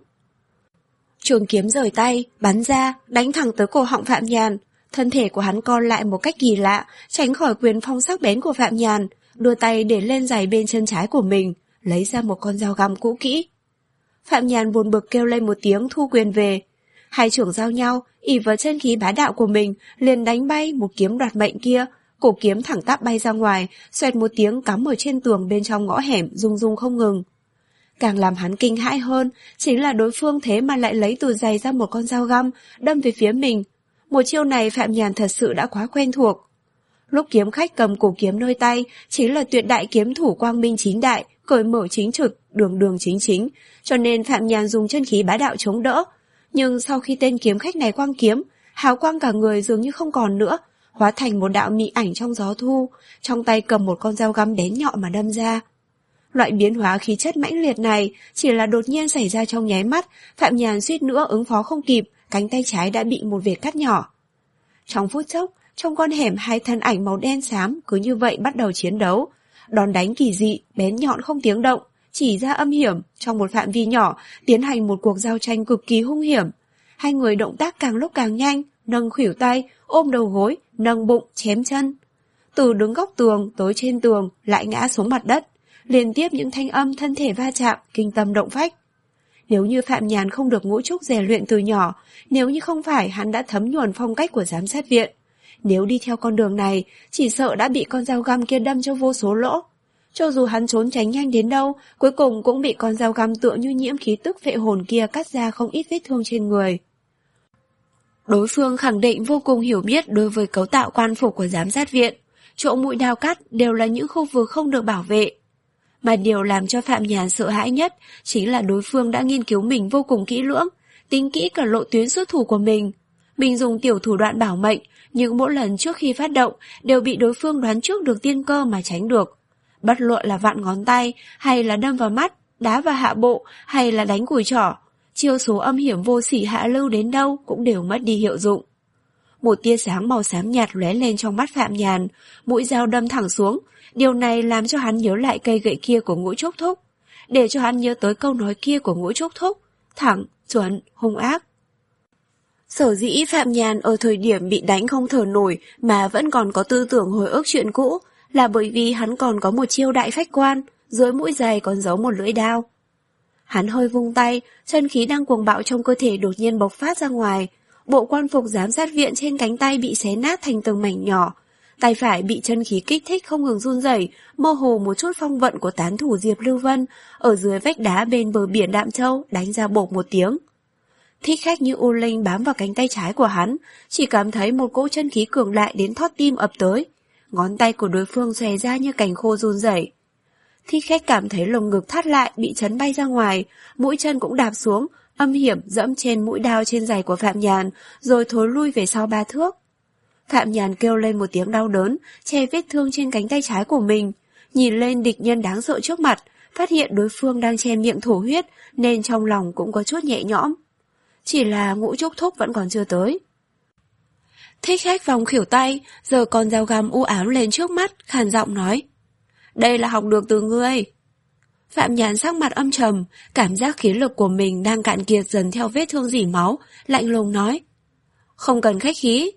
Trường kiếm rời tay, bắn ra, đánh thẳng tới cổ họng Phạm Nhàn. Thân thể của hắn co lại một cách kỳ lạ, tránh khỏi quyền phong sắc bén của Phạm Nhàn, đưa tay để lên giày bên chân trái của mình, lấy ra một con dao găm cũ kỹ. Phạm Nhàn buồn bực kêu lên một tiếng thu quyền về. Hai trưởng giao nhau, ỷ vào chân khí bá đạo của mình, liền đánh bay một kiếm đoạt mệnh kia, cổ kiếm thẳng tắp bay ra ngoài, xoẹt một tiếng cắm ở trên tường bên trong ngõ hẻm rung rung không ngừng. Càng làm hắn kinh hãi hơn, chính là đối phương thế mà lại lấy từ giày ra một con dao găm, đâm về phía mình. Một chiêu này Phạm Nhàn thật sự đã quá quen thuộc. Lúc kiếm khách cầm cổ kiếm nơi tay, chính là tuyệt đại kiếm thủ quang minh chính đại, cởi mở chính trực, đường đường chính chính, cho nên Phạm Nhàn dùng chân khí bá đạo chống đỡ. Nhưng sau khi tên kiếm khách này quang kiếm, hào quang cả người dường như không còn nữa, hóa thành một đạo mị ảnh trong gió thu, trong tay cầm một con dao găm bén nhọn mà đâm ra. Loại biến hóa khí chất mãnh liệt này chỉ là đột nhiên xảy ra trong nháy mắt, Phạm Nhàn suýt nữa ứng phó không kịp, cánh tay trái đã bị một vệt cắt nhỏ. Trong phút chốc, trong con hẻm hai thân ảnh màu đen xám cứ như vậy bắt đầu chiến đấu, đòn đánh kỳ dị, bén nhọn không tiếng động, chỉ ra âm hiểm trong một phạm vi nhỏ, tiến hành một cuộc giao tranh cực kỳ hung hiểm. Hai người động tác càng lúc càng nhanh, nâng khuỷu tay, ôm đầu gối, nâng bụng, chém chân. Từ đứng góc tường tới trên tường, lại ngã xuống mặt đất, liên tiếp những thanh âm thân thể va chạm, kinh tâm động phách. Nếu như Phạm Nhàn không được ngũ trúc rèn luyện từ nhỏ, nếu như không phải hắn đã thấm nhuần phong cách của giám sát viện, nếu đi theo con đường này, chỉ sợ đã bị con dao găm kia đâm cho vô số lỗ. Cho dù hắn trốn tránh nhanh đến đâu, cuối cùng cũng bị con dao găm tựa như nhiễm khí tức phệ hồn kia cắt ra không ít vết thương trên người. Đối phương khẳng định vô cùng hiểu biết đối với cấu tạo quan phục của giám sát viện. Chỗ mũi đao cắt đều là những khu vực không được bảo vệ. Mà điều làm cho Phạm Nhàn sợ hãi nhất chính là đối phương đã nghiên cứu mình vô cùng kỹ lưỡng, tính kỹ cả lộ tuyến xuất thủ của mình. Mình dùng tiểu thủ đoạn bảo mệnh, nhưng mỗi lần trước khi phát động đều bị đối phương đoán trước được tiên cơ mà tránh được. Bất luận là vặn ngón tay, hay là đâm vào mắt, đá vào hạ bộ, hay là đánh cùi trỏ, chiêu số âm hiểm vô sỉ hạ lưu đến đâu cũng đều mất đi hiệu dụng. Một tia sáng màu xám nhạt lóe lên trong mắt Phạm Nhàn, mũi dao đâm thẳng xuống. Điều này làm cho hắn nhớ lại cây gậy kia của Ngũ Trúc Thúc, để cho hắn nhớ tới câu nói kia của Ngũ Trúc Thúc, thẳng, chuẩn, hung ác. Sở dĩ Phạm Nhàn ở thời điểm bị đánh không thở nổi mà vẫn còn có tư tưởng hồi ức chuyện cũ, là bởi vì hắn còn có một chiêu đại phách quan, dưới mũi giày còn giấu một lưỡi đao. Hắn hơi vung tay, chân khí đang cuồng bạo trong cơ thể đột nhiên bộc phát ra ngoài, bộ quan phục giám sát viện trên cánh tay bị xé nát thành từng mảnh nhỏ, tay phải bị chân khí kích thích không ngừng run rẩy, mơ hồ một chút phong vận của tán thủ Diệp Lưu Vân ở dưới vách đá bên bờ biển Đạm Châu đánh ra bột một tiếng. Thích khách như U Linh bám vào cánh tay trái của hắn, chỉ cảm thấy một cỗ chân khí cường đại đến thót tim ập tới, ngón tay của đối phương xòe ra như cành khô run rẩy. Thích khách cảm thấy lồng ngực thắt lại bị chấn bay ra ngoài, mũi chân cũng đạp xuống, âm hiểm dẫm trên mũi đao trên giày của Phạm Nhàn, rồi thối lui về sau ba thước. Phạm Nhàn kêu lên một tiếng đau đớn, che vết thương trên cánh tay trái của mình, nhìn lên địch nhân đáng sợ trước mặt, phát hiện đối phương đang che miệng thổ huyết, nên trong lòng cũng có chút nhẹ nhõm. Chỉ là Ngũ Trúc Thúc vẫn còn chưa tới. Thích khách vòng khỉu tay, giờ còn dao găm u ám lên trước mắt, khàn giọng nói: Đây là học được từ ngươi. Phạm Nhàn sắc mặt âm trầm, cảm giác khí lực của mình đang cạn kiệt dần theo vết thương rỉ máu, lạnh lùng nói. Không cần khách khí.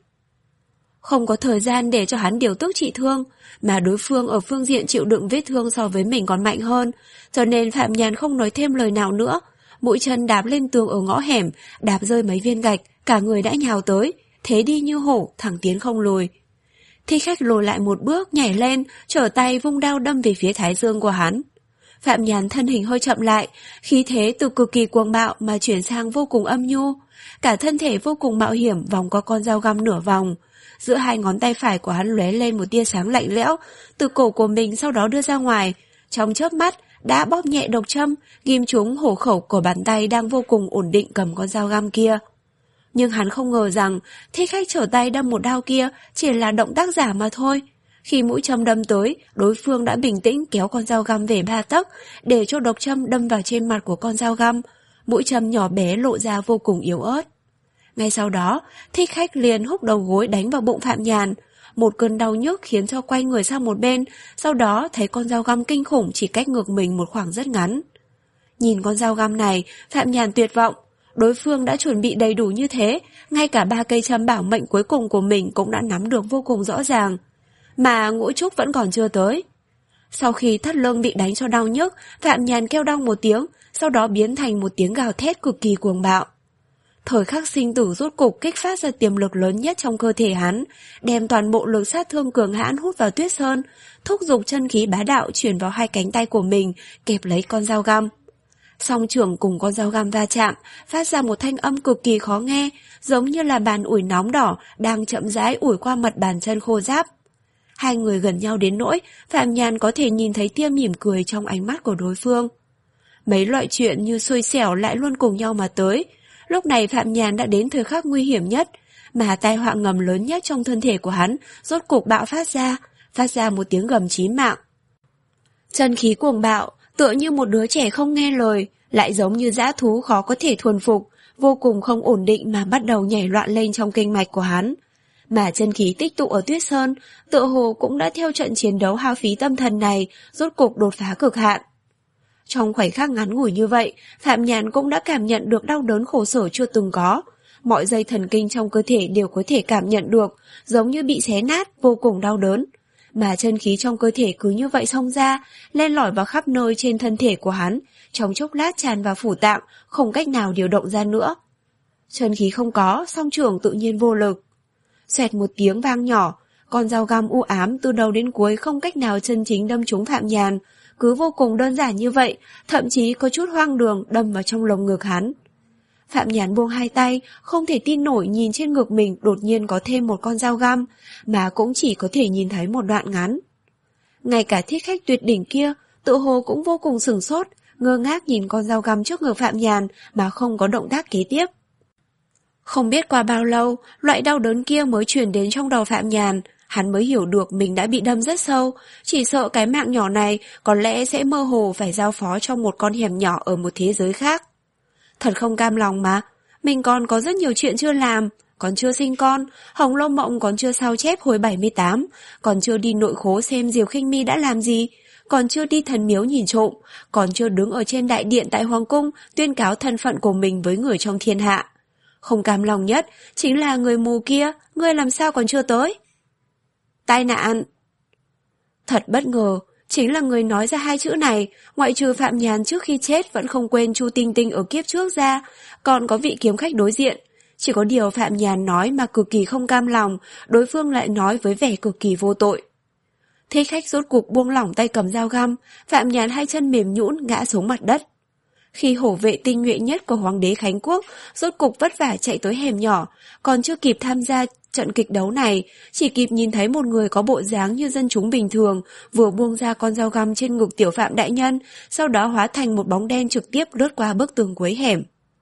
Không có thời gian để cho hắn điều tức trị thương, mà đối phương ở phương diện chịu đựng vết thương so với mình còn mạnh hơn, cho nên Phạm Nhàn không nói thêm lời nào nữa. Mũi chân đạp lên tường ở ngõ hẻm, đạp rơi mấy viên gạch, cả người đã nhào tới, thế đi như hổ, thẳng tiến không lùi. Thích khách lùi lại một bước, nhảy lên, trở tay vung đao đâm về phía thái dương của hắn. Phạm Nhàn thân hình hơi chậm lại, khí thế từ cực kỳ cuồng bạo mà chuyển sang vô cùng âm nhu. Cả thân thể vô cùng mạo hiểm vòng qua con dao găm nửa vòng. Giữa hai ngón tay phải của hắn lóe lên một tia sáng lạnh lẽo, từ cổ của mình sau đó đưa ra ngoài. Trong chớp mắt, đã bóp nhẹ độc châm, ghim trúng hổ khẩu của bàn tay đang vô cùng ổn định cầm con dao găm kia. Nhưng hắn không ngờ rằng, thích khách trở tay đâm một đao kia chỉ là động tác giả mà thôi. Khi mũi châm đâm tới, đối phương đã bình tĩnh kéo con dao găm về ba tấc, để cho độc châm đâm vào trên mặt của con dao găm. Mũi châm nhỏ bé lộ ra vô cùng yếu ớt. Ngay sau đó, thích khách liền húc đầu gối đánh vào bụng Phạm Nhàn. Một cơn đau nhức khiến cho quay người sang một bên, sau đó thấy con dao găm kinh khủng chỉ cách ngược mình một khoảng rất ngắn. Nhìn con dao găm này, Phạm Nhàn tuyệt vọng. Đối phương đã chuẩn bị đầy đủ như thế, ngay cả ba cây châm bảo mệnh cuối cùng của mình cũng đã nắm được vô cùng rõ ràng. Mà Ngũ Trúc vẫn còn chưa tới. Sau khi thắt lưng bị đánh cho đau nhức, Phạm Nhàn kêu đau một tiếng, sau đó biến thành một tiếng gào thét cực kỳ cuồng bạo. Thời khắc sinh tử rốt cục kích phát ra tiềm lực lớn nhất trong cơ thể hắn, đem toàn bộ lực sát thương cường hãn hút vào Tuyết Sơn, thúc giục chân khí bá đạo chuyển vào hai cánh tay của mình, kẹp lấy con dao găm. Song trưởng cùng con dao găm va chạm, phát ra một thanh âm cực kỳ khó nghe, giống như là bàn ủi nóng đỏ đang chậm rãi ủi qua mặt bàn chân khô ráp. Hai người gần nhau đến nỗi Phạm Nhàn có thể nhìn thấy tia mỉm cười trong ánh mắt của đối phương. Mấy loại chuyện như xui xẻo lại luôn cùng nhau mà tới. Lúc này Phạm Nhàn đã đến thời khắc nguy hiểm nhất, mà tai họa ngầm lớn nhất trong thân thể của hắn rốt cục bạo phát ra, phát ra một tiếng gầm chí mạng. Chân khí cuồng bạo, tựa như một đứa trẻ không nghe lời, lại giống như dã thú khó có thể thuần phục, vô cùng không ổn định mà bắt đầu nhảy loạn lên trong kinh mạch của hắn. Mà chân khí tích tụ ở Tuyết Sơn, tựa hồ cũng đã theo trận chiến đấu hao phí tâm thần này, rốt cục đột phá cực hạn. Trong khoảnh khắc ngắn ngủi như vậy, Phạm Nhàn cũng đã cảm nhận được đau đớn khổ sở chưa từng có. Mọi dây thần kinh trong cơ thể đều có thể cảm nhận được, giống như bị xé nát, vô cùng đau đớn. Mà chân khí trong cơ thể cứ như vậy xông ra, len lỏi vào khắp nơi trên thân thể của hắn, trong chốc lát tràn vào phủ tạng, không cách nào điều động ra nữa. Chân khí không có, song trưởng tự nhiên vô lực. Xoẹt một tiếng vang nhỏ, con dao găm u ám từ đầu đến cuối không cách nào chân chính đâm trúng Phạm Nhàn, cứ vô cùng đơn giản như vậy, thậm chí có chút hoang đường đâm vào trong lồng ngực hắn. Phạm Nhàn buông hai tay, không thể tin nổi nhìn trên ngực mình đột nhiên có thêm một con dao găm, mà cũng chỉ có thể nhìn thấy một đoạn ngắn. Ngay cả thích khách tuyệt đỉnh kia, tự hồ cũng vô cùng sửng sốt, ngơ ngác nhìn con dao găm trước ngực Phạm Nhàn mà không có động tác kế tiếp. Không biết qua bao lâu, loại đau đớn kia mới truyền đến trong đầu Phạm Nhàn, hắn mới hiểu được mình đã bị đâm rất sâu, chỉ sợ cái mạng nhỏ này có lẽ sẽ mơ hồ phải giao phó trong một con hẻm nhỏ ở một thế giới khác. Thật không cam lòng mà, mình còn có rất nhiều chuyện chưa làm, còn chưa sinh con, Hồng Lâu Mộng còn chưa sao chép hồi bảy mươi tám, còn chưa đi nội khố xem Diều Khinh Mi đã làm gì, còn chưa đi thần miếu nhìn trộm, còn chưa đứng ở trên đại điện tại Hoàng Cung tuyên cáo thân phận của mình với người trong thiên hạ. Không cam lòng nhất chính là người mù kia, người làm sao còn chưa tới? Tai nạn. Thật bất ngờ, chính là người nói ra hai chữ này, ngoại trừ Phạm Nhàn trước khi chết vẫn không quên Chu Tinh Tinh ở kiếp trước ra, còn có vị kiếm khách đối diện. Chỉ có điều Phạm Nhàn nói mà cực kỳ không cam lòng, đối phương lại nói với vẻ cực kỳ vô tội. Thích khách rốt cục buông lỏng tay cầm dao găm, Phạm Nhàn hai chân mềm nhũn ngã xuống mặt đất. Khi hổ vệ tinh nhuệ nhất của Hoàng đế Khánh Quốc rốt cục vất vả chạy tới hẻm nhỏ, còn chưa kịp tham gia trận kịch đấu này, chỉ kịp nhìn thấy một người có bộ dáng như dân chúng bình thường vừa buông ra con dao găm trên ngực tiểu Phạm đại nhân, sau đó hóa thành một bóng đen trực tiếp lướt qua bức tường cuối hẻm.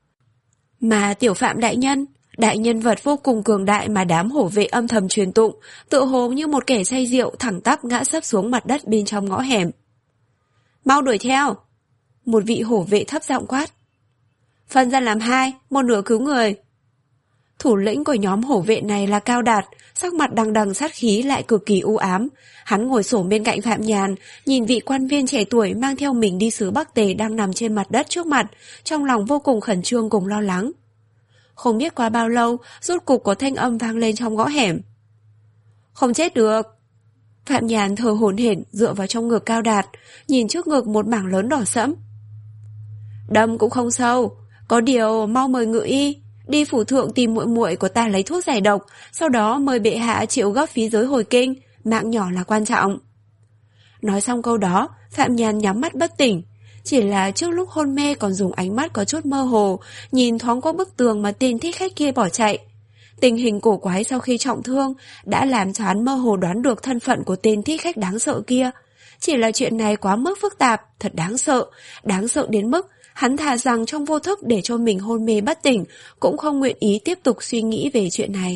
Mà tiểu Phạm đại nhân, đại nhân vật vô cùng cường đại mà đám hổ vệ âm thầm truyền tụng, tựa hồ như một kẻ say rượu thẳng tắp ngã sấp xuống mặt đất bên trong ngõ hẻm. Mau đuổi theo! Một vị hổ vệ thấp giọng quát. Phân ra làm hai, một nửa cứu người. Thủ lĩnh của nhóm hổ vệ này là Cao Đạt, sắc mặt đằng đằng sát khí lại cực kỳ u ám. Hắn ngồi xổm bên cạnh Phạm Nhàn, nhìn vị quan viên trẻ tuổi mang theo mình đi xứ Bắc Tề đang nằm trên mặt đất trước mặt, trong lòng vô cùng khẩn trương cùng lo lắng. Không biết qua bao lâu, rốt cục có thanh âm vang lên trong ngõ hẻm. Không chết được. Phạm Nhàn thở hổn hển dựa vào trong ngực Cao Đạt, nhìn trước ngực một mảng lớn đỏ sẫm. Đâm cũng không sâu, có điều mau mời ngự y, đi phủ thượng tìm muội muội của ta lấy thuốc giải độc, sau đó mời bệ hạ chịu góp phí giới hồi kinh, mạng nhỏ là quan trọng. Nói xong câu đó, Phạm Nhàn nhắm mắt bất tỉnh, chỉ là trước lúc hôn mê còn dùng ánh mắt có chút mơ hồ, nhìn thoáng qua bức tường mà tên thích khách kia bỏ chạy. Tình hình cổ quái sau khi trọng thương đã làm cho hắn mơ hồ đoán được thân phận của tên thích khách đáng sợ kia. Chỉ là chuyện này quá mức phức tạp, thật đáng sợ, đáng sợ đến mức hắn thà rằng trong vô thức để cho mình hôn mê bất tỉnh, cũng không nguyện ý tiếp tục suy nghĩ về chuyện này.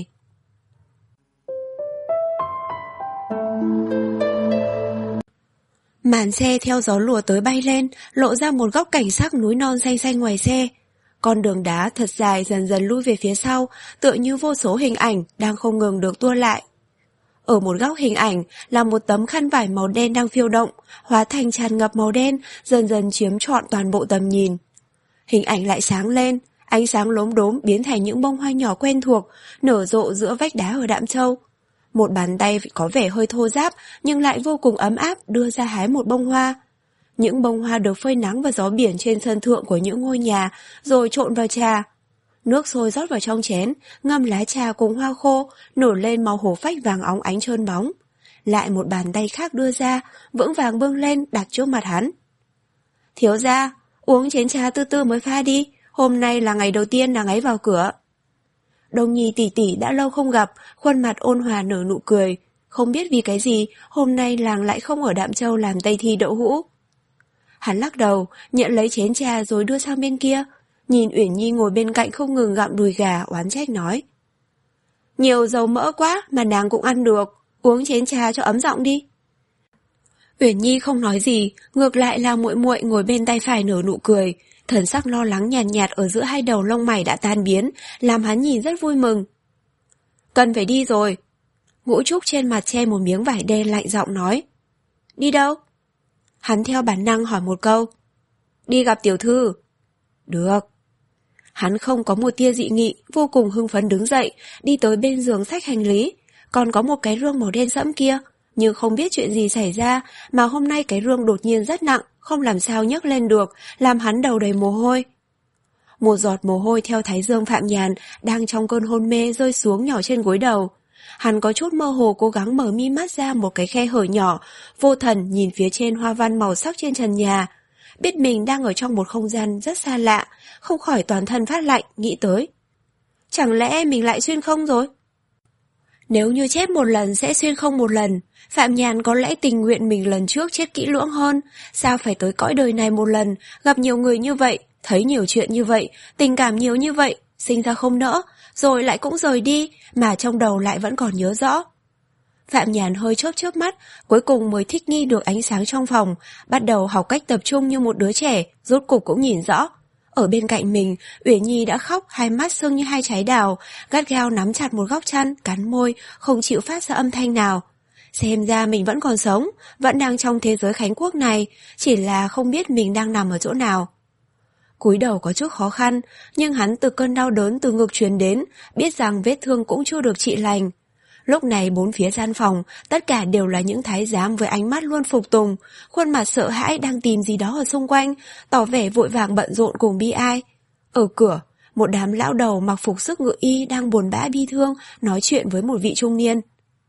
Màn xe theo gió lùa tới bay lên, lộ ra một góc cảnh sắc núi non xanh xanh ngoài xe. Con đường đá thật dài dần dần lui về phía sau, tựa như vô số hình ảnh đang không ngừng được tua lại. Ở một góc hình ảnh là một tấm khăn vải màu đen đang phiêu động, hóa thành tràn ngập màu đen, dần dần chiếm trọn toàn bộ tầm nhìn. Hình ảnh lại sáng lên, ánh sáng lốm đốm biến thành những bông hoa nhỏ quen thuộc, nở rộ giữa vách đá ở Đạm Châu. Một bàn tay có vẻ hơi thô ráp nhưng lại vô cùng ấm áp đưa ra hái một bông hoa. Những bông hoa được phơi nắng và gió biển trên sân thượng của những ngôi nhà, rồi trộn vào trà. Nước sôi rót vào trong chén, ngâm lá trà cùng hoa khô, nổi lên màu hổ phách vàng óng ánh trơn bóng. Lại một bàn tay khác đưa ra, vững vàng bưng lên đặt trước mặt hắn. Thiếu gia, uống chén trà từ từ mới pha đi, hôm nay là ngày đầu tiên nàng ấy vào cửa. Đông Nhi tỷ tỷ đã lâu không gặp, khuôn mặt ôn hòa nở nụ cười. Không biết vì cái gì, hôm nay làng lại không ở Đạm Châu làm tây thi đậu hũ. Hắn lắc đầu, nhận lấy chén trà rồi đưa sang bên kia. Nhìn Uyển Nhi ngồi bên cạnh không ngừng gặm đùi gà, oán trách nói. Nhiều dầu mỡ quá mà nàng cũng ăn được, uống chén trà cho ấm giọng đi. Uyển Nhi không nói gì, ngược lại là muội muội ngồi bên tay phải nở nụ cười. Thần sắc lo lắng nhàn nhạt, nhạt ở giữa hai đầu lông mày đã tan biến, làm hắn nhìn rất vui mừng. Cần phải đi rồi. Ngũ Trúc trên mặt che một miếng vải đen lạnh giọng nói. Đi đâu? Hắn theo bản năng hỏi một câu. Đi gặp tiểu thư. Được. Hắn không có một tia dị nghị, vô cùng hưng phấn đứng dậy, đi tới bên giường xách hành lý. Còn có một cái rương màu đen sẫm kia, nhưng không biết chuyện gì xảy ra mà hôm nay cái rương đột nhiên rất nặng, không làm sao nhấc lên được, làm hắn đầu đầy mồ hôi. Một giọt mồ hôi theo thái dương Phạm Nhàn đang trong cơn hôn mê rơi xuống nhỏ trên gối đầu. Hắn có chút mơ hồ cố gắng mở mi mắt ra một cái khe hở nhỏ, vô thần nhìn phía trên hoa văn màu sắc trên trần nhà. Biết mình đang ở trong một không gian rất xa lạ, không khỏi toàn thân phát lạnh, nghĩ tới. Chẳng lẽ mình lại xuyên không rồi? Nếu như chết một lần sẽ xuyên không một lần, Phạm Nhàn có lẽ tình nguyện mình lần trước chết kỹ lưỡng hơn, sao phải tới cõi đời này một lần, gặp nhiều người như vậy, thấy nhiều chuyện như vậy, tình cảm nhiều như vậy, sinh ra không nỡ, rồi lại cũng rời đi, mà trong đầu lại vẫn còn nhớ rõ. Phạm Nhàn hơi chớp chớp mắt, cuối cùng mới thích nghi được ánh sáng trong phòng, bắt đầu học cách tập trung như một đứa trẻ, rốt cục cũng nhìn rõ. Ở bên cạnh mình, Uyển Nhi đã khóc, hai mắt sưng như hai trái đào, gắt gao nắm chặt một góc chăn, cắn môi, không chịu phát ra âm thanh nào. Xem ra mình vẫn còn sống, vẫn đang trong thế giới Khánh Quốc này, chỉ là không biết mình đang nằm ở chỗ nào. Cúi đầu có chút khó khăn, nhưng hắn từ cơn đau đớn từ ngực truyền đến, biết rằng vết thương cũng chưa được trị lành. Lúc này bốn phía gian phòng, tất cả đều là những thái giám với ánh mắt luôn phục tùng, khuôn mặt sợ hãi đang tìm gì đó ở xung quanh, tỏ vẻ vội vàng bận rộn cùng bi ai. Ở cửa, một đám lão đầu mặc phục sức ngự y đang buồn bã bi thương, nói chuyện với một vị trung niên.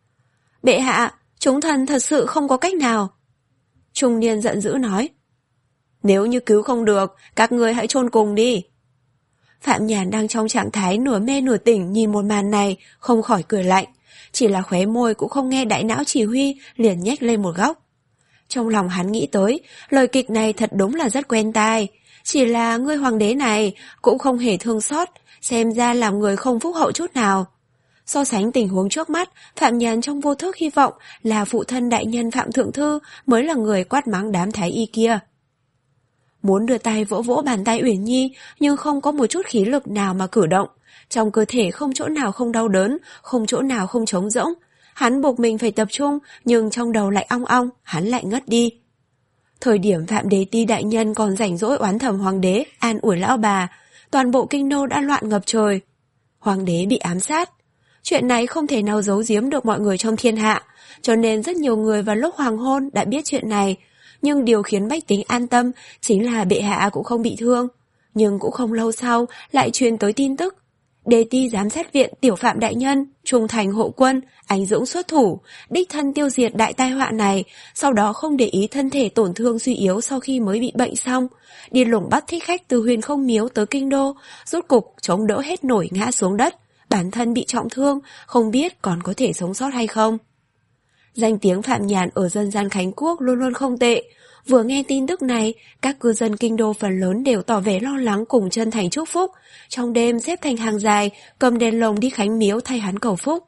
Bệ hạ, chúng thần thật sự không có cách nào. Trung niên giận dữ nói. Nếu như cứu không được, các ngươi hãy chôn cùng đi. Phạm Nhàn đang trong trạng thái nửa mê nửa tỉnh nhìn một màn này, không khỏi cười lạnh. Chỉ là khóe môi cũng không nghe đại não chỉ huy, liền nhếch lên một góc. Trong lòng hắn nghĩ tới, lời kịch này thật đúng là rất quen tai. Chỉ là ngươi hoàng đế này cũng không hề thương xót, xem ra làm người không phúc hậu chút nào. So sánh tình huống trước mắt, Phạm Nhàn trong vô thức hy vọng là phụ thân đại nhân Phạm Thượng Thư mới là người quát mắng đám thái y kia. Muốn đưa tay vỗ vỗ bàn tay Uyển Nhi, nhưng không có một chút khí lực nào mà cử động. Trong cơ thể không chỗ nào không đau đớn, không chỗ nào không trống rỗng. Hắn buộc mình phải tập trung, nhưng trong đầu lại ong ong, hắn lại ngất đi. Thời điểm Phạm Đế Ti đại nhân còn rảnh rỗi oán thẩm hoàng đế, an ủi lão bà, toàn bộ kinh đô đã loạn ngập trời. Hoàng đế bị ám sát. Chuyện này không thể nào giấu giếm được mọi người trong thiên hạ, cho nên rất nhiều người vào lúc hoàng hôn đã biết chuyện này. Nhưng điều khiến bách tính an tâm chính là bệ hạ cũng không bị thương. Nhưng cũng không lâu sau lại truyền tới tin tức. Đế ti giám sát viện tiểu Phạm đại nhân, trung thành hộ quân, anh dũng xuất thủ, đích thân tiêu diệt đại tai họa này, sau đó không để ý thân thể tổn thương suy yếu sau khi mới bị bệnh xong, đi lùng bắt thích khách từ Huyền Không Miếu tới kinh đô, rốt cục chống đỡ hết nổi ngã xuống đất, bản thân bị trọng thương, không biết còn có thể sống sót hay không. Danh tiếng Phạm Nhàn ở dân gian Khánh Quốc luôn luôn không tệ. Vừa nghe tin tức này, các cư dân kinh đô phần lớn đều tỏ vẻ lo lắng cùng chân thành chúc phúc. Trong đêm xếp thành hàng dài, cầm đèn lồng đi Khánh Miếu thay hắn cầu phúc.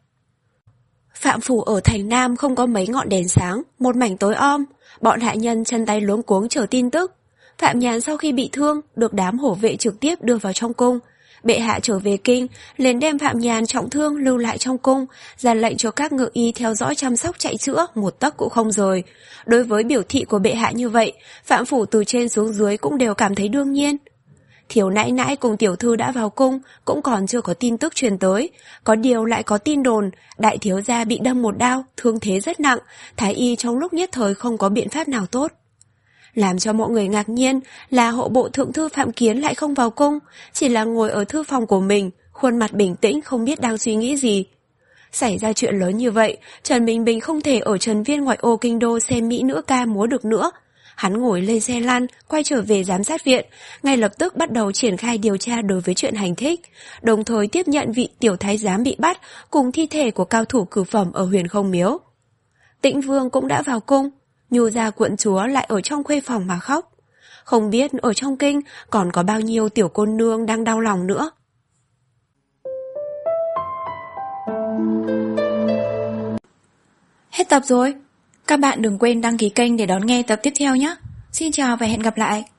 Phạm phủ ở thành Nam không có mấy ngọn đèn sáng, một mảnh tối om. Bọn hạ nhân chân tay luống cuống chờ tin tức. Phạm Nhàn sau khi bị thương, được đám hổ vệ trực tiếp đưa vào trong cung. Bệ hạ trở về kinh, liền đem Phạm Nhàn trọng thương lưu lại trong cung, ra lệnh cho các ngự y theo dõi chăm sóc chạy chữa, một tấc cũng không rời. Đối với biểu thị của bệ hạ như vậy, Phạm phủ từ trên xuống dưới cũng đều cảm thấy đương nhiên. Thiếu nãi nãi cùng tiểu thư đã vào cung, cũng còn chưa có tin tức truyền tới. Có điều lại có tin đồn, đại thiếu gia bị đâm một đao, thương thế rất nặng, thái y trong lúc nhất thời không có biện pháp nào tốt. Làm cho mọi người ngạc nhiên là hộ bộ thượng thư Phạm Kiến lại không vào cung, chỉ là ngồi ở thư phòng của mình, khuôn mặt bình tĩnh không biết đang suy nghĩ gì. Xảy ra chuyện lớn như vậy, Trần Bình Bình không thể ở trần viên ngoại ô kinh đô xem mỹ nữ ca múa được nữa. Hắn ngồi lên xe lăn, quay trở về giám sát viện, ngay lập tức bắt đầu triển khai điều tra đối với chuyện hành thích, đồng thời tiếp nhận vị tiểu thái giám bị bắt cùng thi thể của cao thủ cửu phẩm ở Huyền Không Miếu. Tĩnh Vương cũng đã vào cung, Nhu gia quận chúa lại ở trong khuê phòng mà khóc. Không biết ở trong kinh còn có bao nhiêu tiểu cô nương đang đau lòng nữa. Hết tập rồi. Các bạn đừng quên đăng ký kênh để đón nghe tập tiếp theo nhé. Xin chào và hẹn gặp lại.